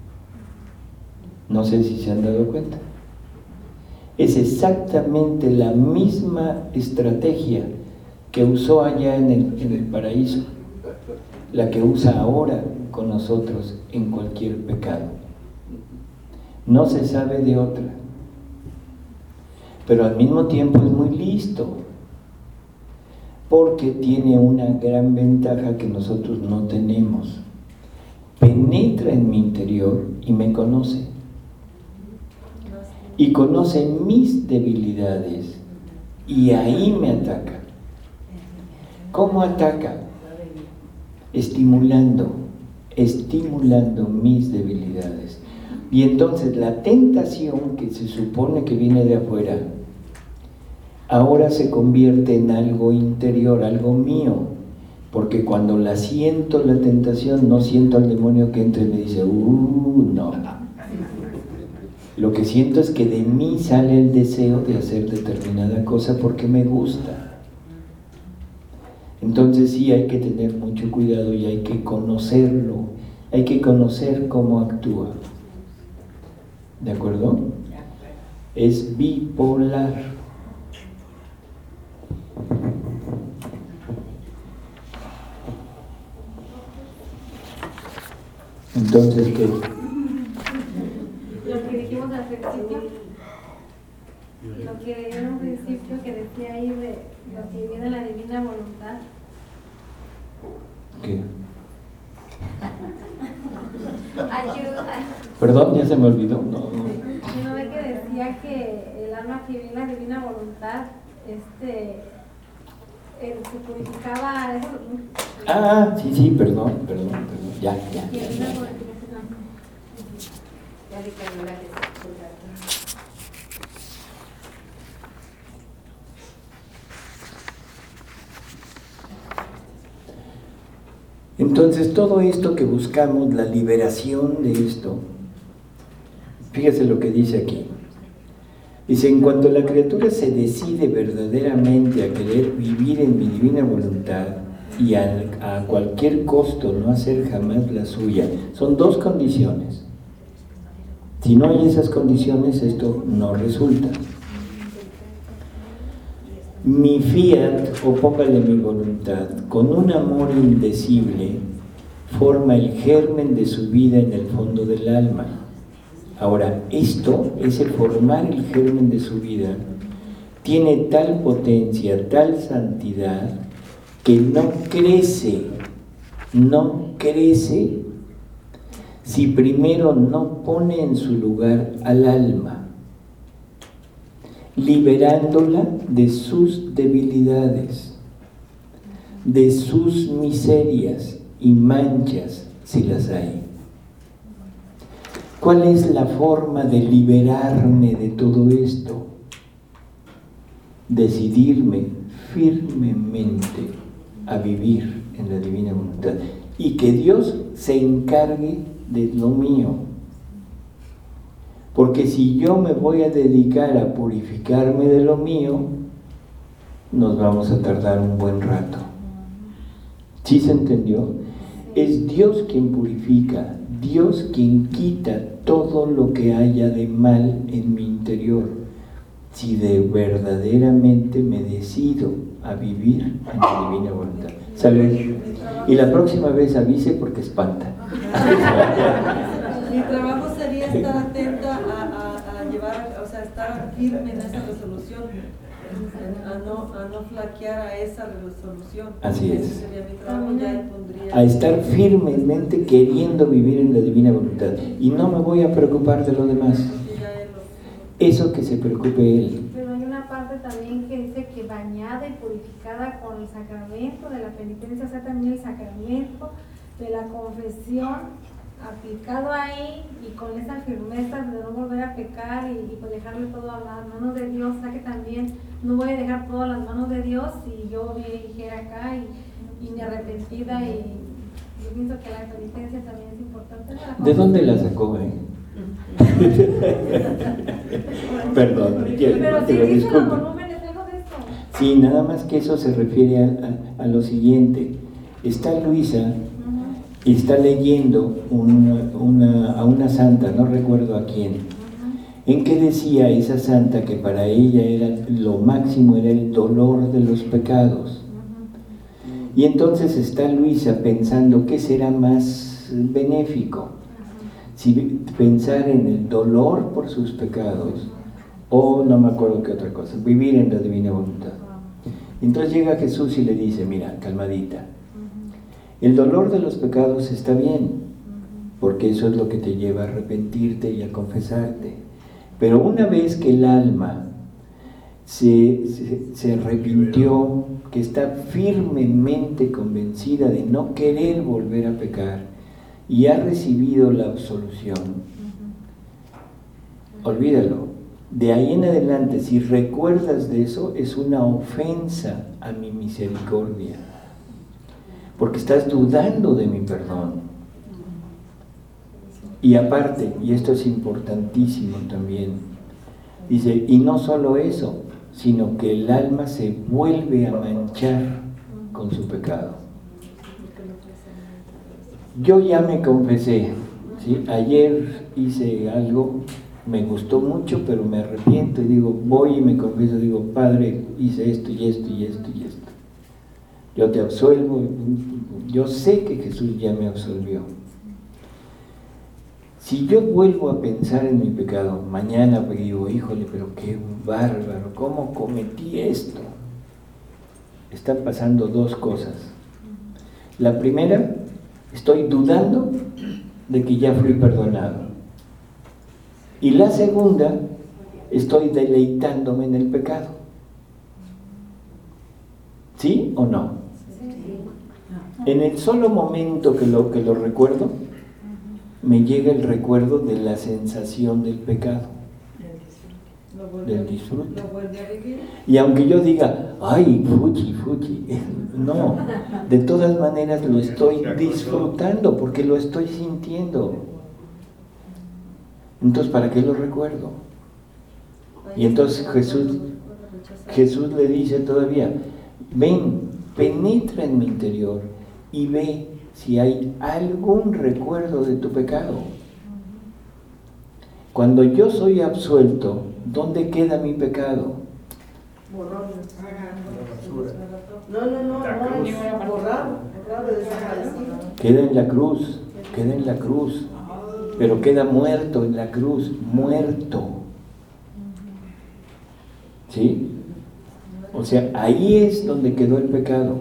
No sé si se han dado cuenta. Es exactamente la misma estrategia que usó allá en el, en el paraíso, la que usa ahora con nosotros en cualquier pecado. No se sabe de otra. Pero al mismo tiempo es muy listo, porque tiene una gran ventaja que nosotros no tenemos. Penetra en mi interior y me conoce. Y conoce mis debilidades y ahí me ataca. ¿Cómo ataca? Estimulando, estimulando mis debilidades. Y entonces la tentación que se supone que viene de afuera, ahora se convierte en algo interior, algo mío, porque cuando la siento la tentación, no siento al demonio que entra y me dice, uh, no. Lo que siento es que de mí sale el deseo de hacer determinada cosa porque me gusta. Entonces sí hay que tener mucho cuidado y hay que conocerlo, hay que conocer cómo actúa. ¿De acuerdo? Es bipolar. Entonces, ¿qué? Lo que dijimos al principio, lo que leí en un principio que decía ahí de lo que viene la divina voluntad. ¿Qué? Ayuda. Perdón, ya se me olvidó. No, no. ¿No ve que decía que el alma que viene la divina voluntad, este, eh, se purificaba eso? Ah, sí, sí, perdón, perdón, perdón. Ya, ya, Y ya, el alma ya. purificación. Ya le cayó la que Entonces, todo esto que buscamos, la liberación de esto, fíjese lo que dice aquí. Dice, en cuanto la criatura se decide verdaderamente a querer vivir en mi divina voluntad y a, a cualquier costo no hacer jamás la suya, son dos condiciones. Si no hay esas condiciones, esto no resulta. Mi fiat, o póngale mi voluntad, con un amor indecible, forma el germen de su vida en el fondo del alma. Ahora, esto, ese formar el germen de su vida, tiene tal potencia, tal santidad, que no crece, no crece si primero no pone en su lugar al alma, liberándola de sus debilidades, de sus miserias y manchas, si las hay. ¿Cuál es la forma de liberarme de todo esto? Decidirme firmemente a vivir en la divina voluntad y que Dios se encargue de lo mío. Porque si yo me voy a dedicar a purificarme de lo mío, nos vamos a tardar un buen rato. ¿Sí se entendió? Es Dios quien purifica, Dios quien quita todo lo que haya de mal en mi interior, si de verdaderamente me decido a vivir en la divina voluntad. ¿Sale? Y la próxima vez avise porque espanta. Mi trabajo sería estar atenta a, a, a llevar, o sea, estar firme en esa resolución, a no, a no flaquear a esa resolución. Así es. Ese sería mi trabajo, ya ahí pondría... A estar firmemente queriendo vivir en la divina voluntad. Y no me voy a preocupar de lo demás. Eso que se preocupe Él. Pero hay una parte también que dice que bañada y purificada con el sacramento de la penitencia, o sea, también el sacramento de la confesión aplicado ahí y con esa firmeza de no volver a pecar y, y pues dejarle todo a las manos de Dios, o sea que también no voy a dejar todo a las manos de Dios y yo dijera acá y, y me arrepentida y yo pienso que la penitencia también es importante. ¿De dónde la sacó, eh? Perdón, Pero sí pero dice los disculpe. volúmenes, algo de esto. Sí, nada más que eso se refiere a, a, a lo siguiente. Está Luisa y está leyendo una, una, a una santa, no recuerdo a quién, en que decía esa santa que para ella era lo máximo era el dolor de los pecados. Y entonces está Luisa pensando qué será más benéfico, si pensar en el dolor por sus pecados o no me acuerdo qué otra cosa, vivir en la divina voluntad. Entonces llega Jesús y le dice, mira, calmadita, el dolor de los pecados está bien, porque eso es lo que te lleva a arrepentirte y a confesarte. Pero una vez que el alma se, se, se arrepintió, que está firmemente convencida de no querer volver a pecar y ha recibido la absolución, olvídalo. De ahí en adelante, si recuerdas de eso, es una ofensa a mi misericordia, porque estás dudando de mi perdón. Y aparte, y esto es importantísimo también, dice, y no solo eso, sino que el alma se vuelve a manchar con su pecado. Yo ya me confesé, ¿sí? Ayer hice algo, me gustó mucho, pero me arrepiento y digo, voy y me confieso, digo, Padre, hice esto y esto y esto y esto. Yo te absuelvo, yo sé que Jesús ya me absolvió. Si yo vuelvo a pensar en mi pecado, mañana digo, híjole, pero qué bárbaro, ¿cómo cometí esto? Están pasando dos cosas. La primera, estoy dudando de que ya fui perdonado. Y la segunda, estoy deleitándome en el pecado. ¿Sí o no? En el solo momento que lo, que lo recuerdo, me llega el recuerdo de la sensación del pecado, del disfrute. Y aunque yo diga, ay, fuchi, fuchi, no, de todas maneras lo estoy disfrutando porque lo estoy sintiendo. Entonces, ¿para qué lo recuerdo? Y entonces Jesús, Jesús le dice todavía, ven, penetra en mi interior y ve si hay algún recuerdo de tu pecado. Cuando yo soy absuelto, ¿dónde queda mi pecado? No, no, no, no, borrado, borrado, desaparecido. Queda en la cruz, queda en la cruz, pero queda muerto en la cruz, muerto. ¿Sí? O sea, ahí es donde quedó el pecado.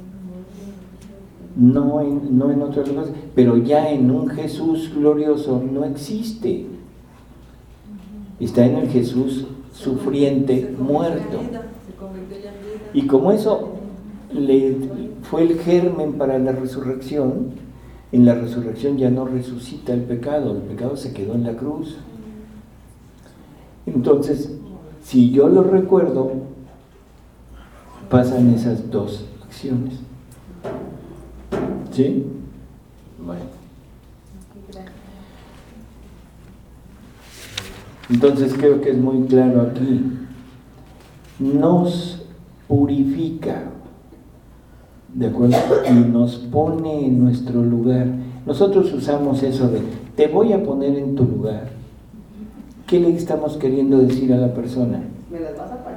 No en, no en otras cosas, pero ya en un Jesús glorioso no existe. Está en el Jesús sufriente, muerto. Y como eso le fue el germen para la resurrección, en la resurrección ya no resucita el pecado, el pecado se quedó en la cruz. Entonces, si yo lo recuerdo, pasan esas dos acciones. ¿Sí? Bueno. Entonces creo que es muy claro aquí. Nos purifica, ¿de acuerdo? Y nos pone en nuestro lugar. Nosotros usamos eso de, te voy a poner en tu lugar. ¿Qué le estamos queriendo decir a la persona? Me las vas a pagar.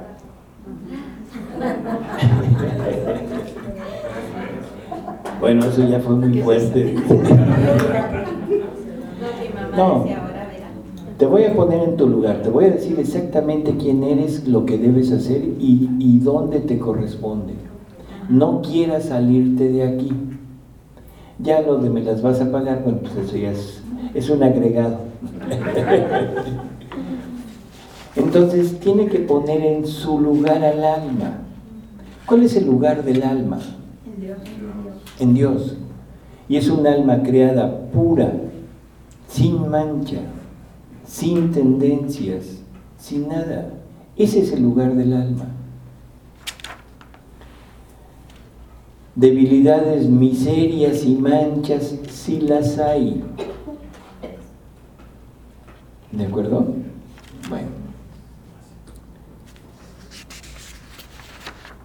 Bueno, eso ya fue muy fuerte. No, te voy a poner en tu lugar, te voy a decir exactamente quién eres, lo que debes hacer y, y dónde te corresponde. No quieras salirte de aquí. Ya lo de me las vas a pagar, bueno, pues eso ya es, es un agregado. Entonces tiene que poner en su lugar al alma. ¿Cuál es el lugar del alma? En Dios. En Dios. Y es un alma creada pura, sin mancha, sin tendencias, sin nada. Ese es el lugar del alma. Debilidades, miserias y manchas, sí las hay. ¿De acuerdo? Bueno.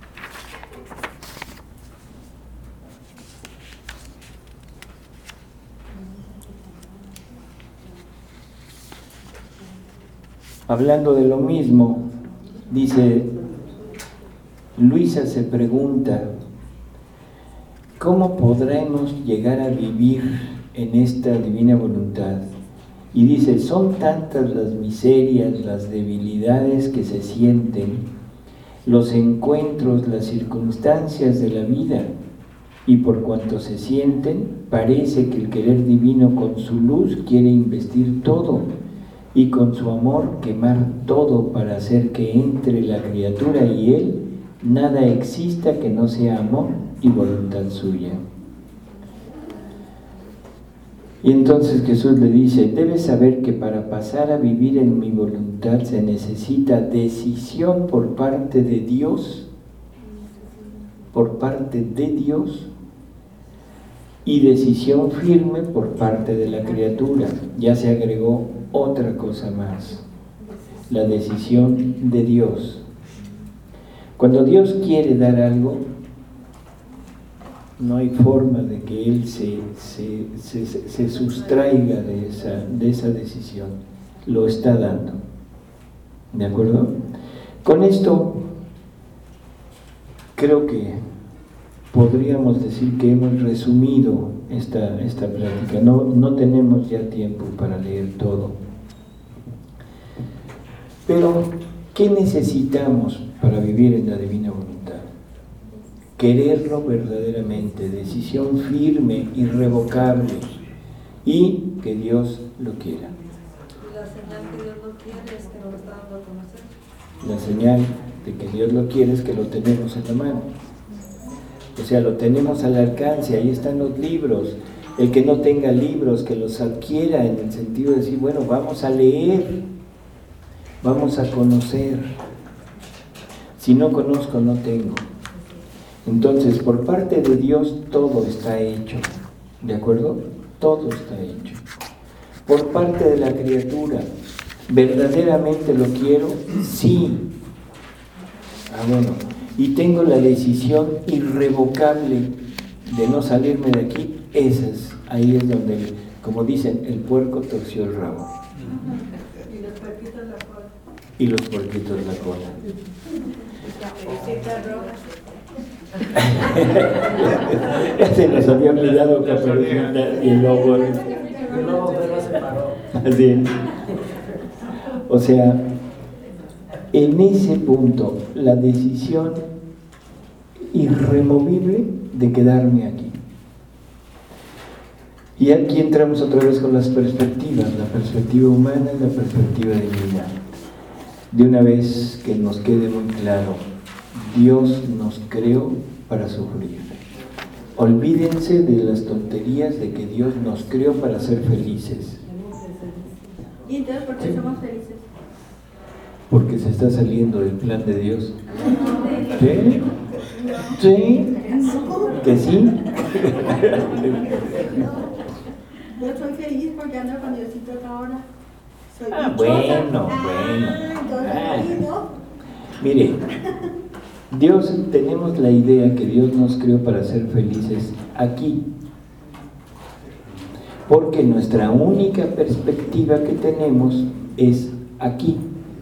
hablando de lo mismo, dice, Luisa se pregunta, ¿cómo podremos llegar a vivir en esta divina voluntad? Y dice, son tantas las miserias, las debilidades que se sienten, los encuentros, las circunstancias de la vida, y por cuanto se sienten, parece que el querer divino con su luz quiere investir todo, y con su amor quemar todo para hacer que entre la criatura y él nada exista que no sea amor y voluntad suya. Y entonces Jesús le dice, debes saber que para pasar a vivir en mi voluntad se necesita decisión por parte de Dios, por parte de Dios, y decisión firme por parte de la criatura. Ya se agregó otra cosa más, la decisión de Dios. Cuando Dios quiere dar algo, no hay forma de que Él se, se, se, se sustraiga de esa, de esa decisión. Lo está dando. ¿De acuerdo? Con esto, creo que podríamos decir que hemos resumido esta, esta plática. No, no tenemos ya tiempo para leer todo. Pero, ¿qué necesitamos para vivir en la divina voluntad? Quererlo verdaderamente, decisión firme, irrevocable, y que Dios lo quiera. La señal que Dios lo quiere es que nos lo está dando a conocer. La señal de que Dios lo quiere es que lo tenemos en la mano. O sea, lo tenemos al alcance, ahí están los libros. El que no tenga libros, que los adquiera, en el sentido de decir, bueno, vamos a leer, vamos a conocer. Si no conozco, no tengo. Entonces, por parte de Dios todo está hecho, ¿de acuerdo? Todo está hecho. Por parte de la criatura, ¿verdaderamente lo quiero? Sí. Ah, bueno, y tengo la decisión irrevocable de no salirme de aquí. Esa es, ahí es donde, como dicen, el puerco torció el rabo. Y los puerquitos la cola. Y los puerquitos la cola. Ya se nos había olvidado Caperucita y el lobo. El lobo pero se paró. Así es. O sea, en ese punto, la decisión irremovible de quedarme aquí. Y aquí entramos otra vez con las perspectivas, la perspectiva humana y la perspectiva divina. De una vez que nos quede muy claro, Dios nos creó para sufrir. Olvídense de las tonterías de que Dios nos creó para ser felices. ¿Y entonces por qué somos felices? Porque se está saliendo del plan de Dios. ¿Sí? ¿Sí? ¿Que sí? Yo soy feliz porque ando con Diosito ahora. Soy Ah, dichosa. bueno, Ah, bueno. entonces, Ah. sí, ¿no? Mire, Dios, tenemos la idea que Dios nos creó para ser felices aquí. Porque nuestra única perspectiva que tenemos es aquí.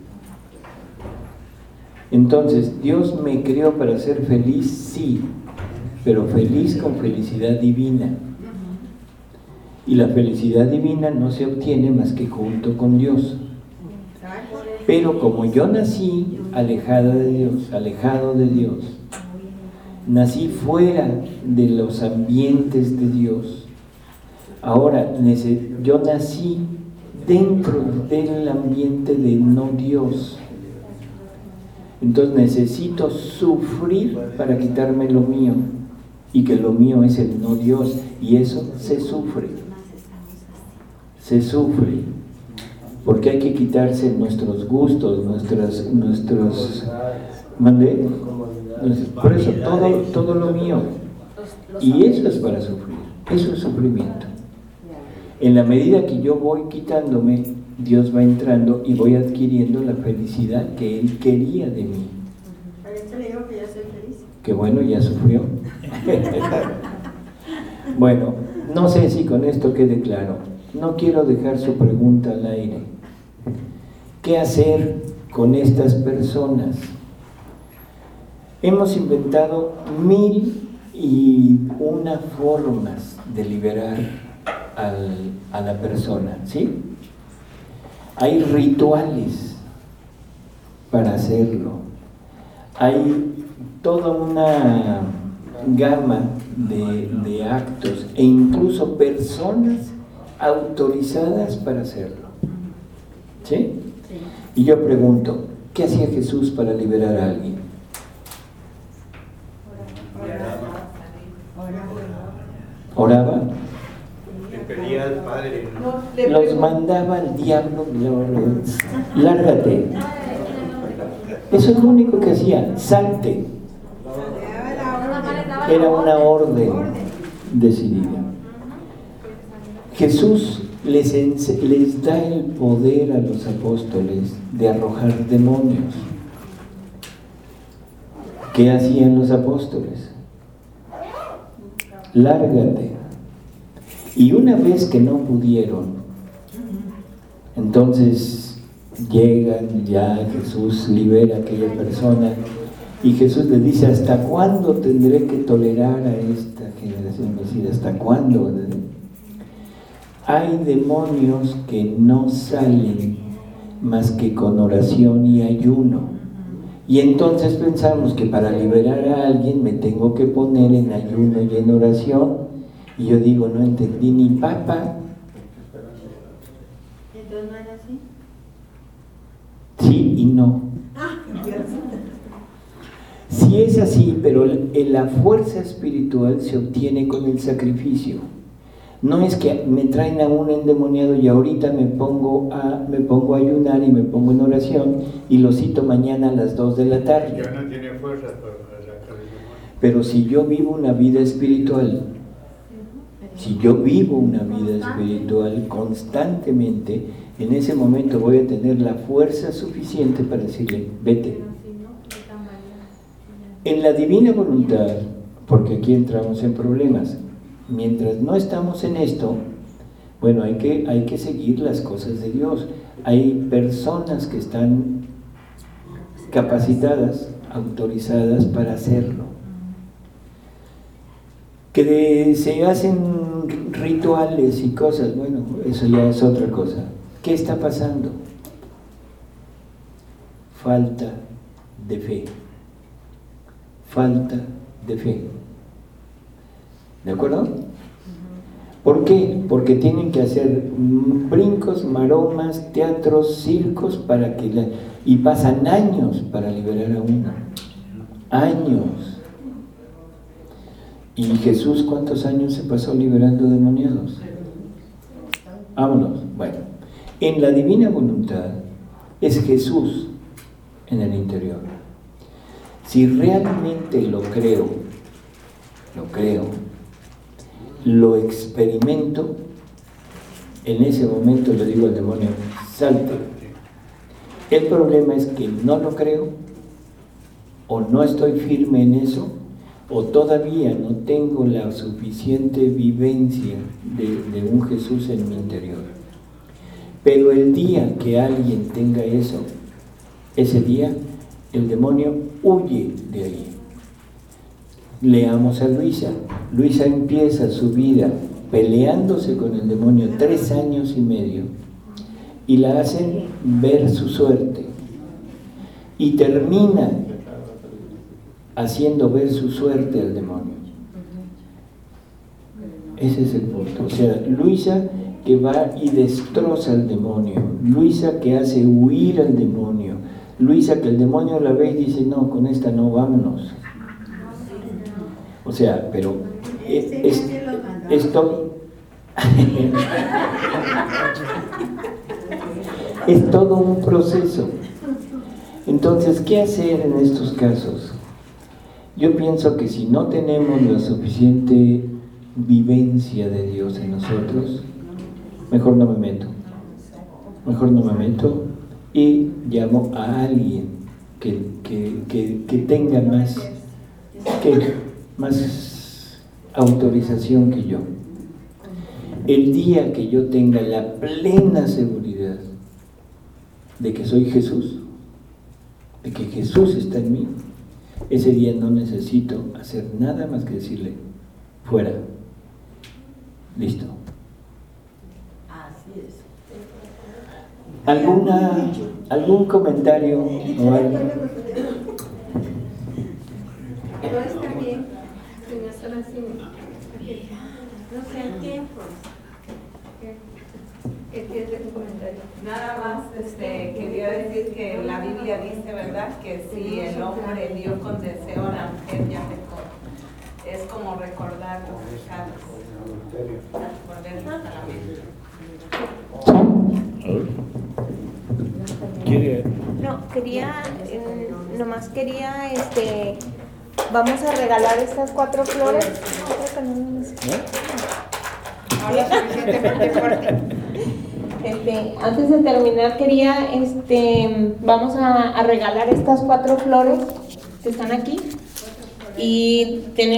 Entonces, ¿Dios me creó para ser feliz? Sí, pero feliz con felicidad divina. Y la felicidad divina no se obtiene más que junto con Dios. Pero como yo nací alejada de Dios, alejado de Dios, nací fuera de los ambientes de Dios, ahora yo nací dentro del ambiente de no Dios. Entonces necesito sufrir para quitarme lo mío, y que lo mío es el no Dios, y eso se sufre, se sufre, porque hay que quitarse nuestros gustos, nuestras, nuestros, ¿mandé? Por eso todo, todo lo mío, y eso es para sufrir, eso es sufrimiento. En la medida que yo voy quitándome, Dios va entrando y voy adquiriendo la felicidad que Él quería de mí. A esto le digo que ya soy feliz. Que bueno, ya sufrió. Bueno, no sé si con esto quede claro. No quiero dejar su pregunta al aire. ¿Qué hacer con estas personas? Hemos inventado mil y una formas de liberar al, a la persona, ¿sí? Hay rituales para hacerlo. Hay toda una gama de, de actos e incluso personas autorizadas para hacerlo. ¿Sí? Y yo pregunto, ¿qué hacía Jesús para liberar a alguien? ¿Oraba? Le pedía al Padre. Los mandaba al diablo, lárgate. Eso es lo único que hacía, salte. Era una orden decidida. Jesús les, les da el poder a los apóstoles de arrojar demonios. ¿Qué hacían los apóstoles? Lárgate. Y una vez que no pudieron, entonces llegan, ya Jesús libera a aquella persona y Jesús le dice: ¿hasta cuándo tendré que tolerar a esta generación? Decir, ¿hasta cuándo? Hay demonios que no salen más que con oración y ayuno. Y entonces pensamos que para liberar a alguien me tengo que poner en ayuno y en oración. Y yo digo, no entendí ni papa. ¿Entonces no era así? Sí y no. Sí es así, pero la fuerza espiritual se obtiene con el sacrificio. No es que me traen a un endemoniado y ahorita me pongo a me pongo a ayunar y me pongo en oración y lo cito mañana a las dos de la tarde. Ya no tiene fuerza para sacar el demonio. Pero si yo vivo una vida espiritual, si yo vivo una vida espiritual constantemente, en ese momento voy a tener la fuerza suficiente para decirle, vete. En la divina voluntad, porque aquí entramos en problemas, mientras no estamos en esto, bueno, hay que, hay que seguir las cosas de Dios. Hay personas que están capacitadas, autorizadas para hacerlo. Que de, se hacen rituales y cosas, bueno, eso ya es otra cosa. ¿Qué está pasando? Falta de fe. Falta de fe. ¿De acuerdo? ¿Por qué? Porque tienen que hacer brincos, maromas, teatros, circos para que la, y pasan años para liberar a uno. Años. ¿Y Jesús cuántos años se pasó liberando demoniados? Vámonos. Bueno, en la divina voluntad es Jesús en el interior. Si realmente lo creo, lo creo, lo experimento, en ese momento le digo al demonio, salte. El problema es que no lo creo, o no estoy firme en eso, o todavía no tengo la suficiente vivencia de, de un Jesús en mi interior. Pero el día que alguien tenga eso, ese día el demonio huye de ahí. Leamos a Luisa. Luisa empieza su vida peleándose con el demonio tres años y medio y la hacen ver su suerte y termina haciendo ver su suerte al demonio. Ese es el punto. O sea, Luisa que va y destroza al demonio, Luisa que hace huir al demonio, Luisa que el demonio la ve y dice, no, con esta no, vámonos. O sea, pero es, es, esto es todo un proceso. Entonces, ¿qué hacer en estos casos? Yo pienso que si no tenemos la suficiente vivencia de Dios en nosotros, mejor no me meto. Mejor no me meto y llamo a alguien que, que, que, que tenga más, que, más autorización que yo. El día que yo tenga la plena seguridad de que soy Jesús, de que Jesús está en mí, ese día no necesito hacer nada más que decirle, fuera, listo. Así es. ¿Alguna, algún comentario o algo? No está bien, señor Saracino. No sé qué, ¿Qué es de tu comentario? Nada más este, quería decir que la Biblia dice, ¿verdad?, que si el hombre dio con deseo a la mujer, ya pecó. Es como recordar los pecados, volverlos a la mente. ¿Quiere? No, quería, eh, nomás quería, este, vamos a regalar estas cuatro flores. No, creo que no me necesito. Habla suficientemente fuerte. Este, antes de terminar quería, este, vamos a, a regalar estas cuatro flores que están aquí y tener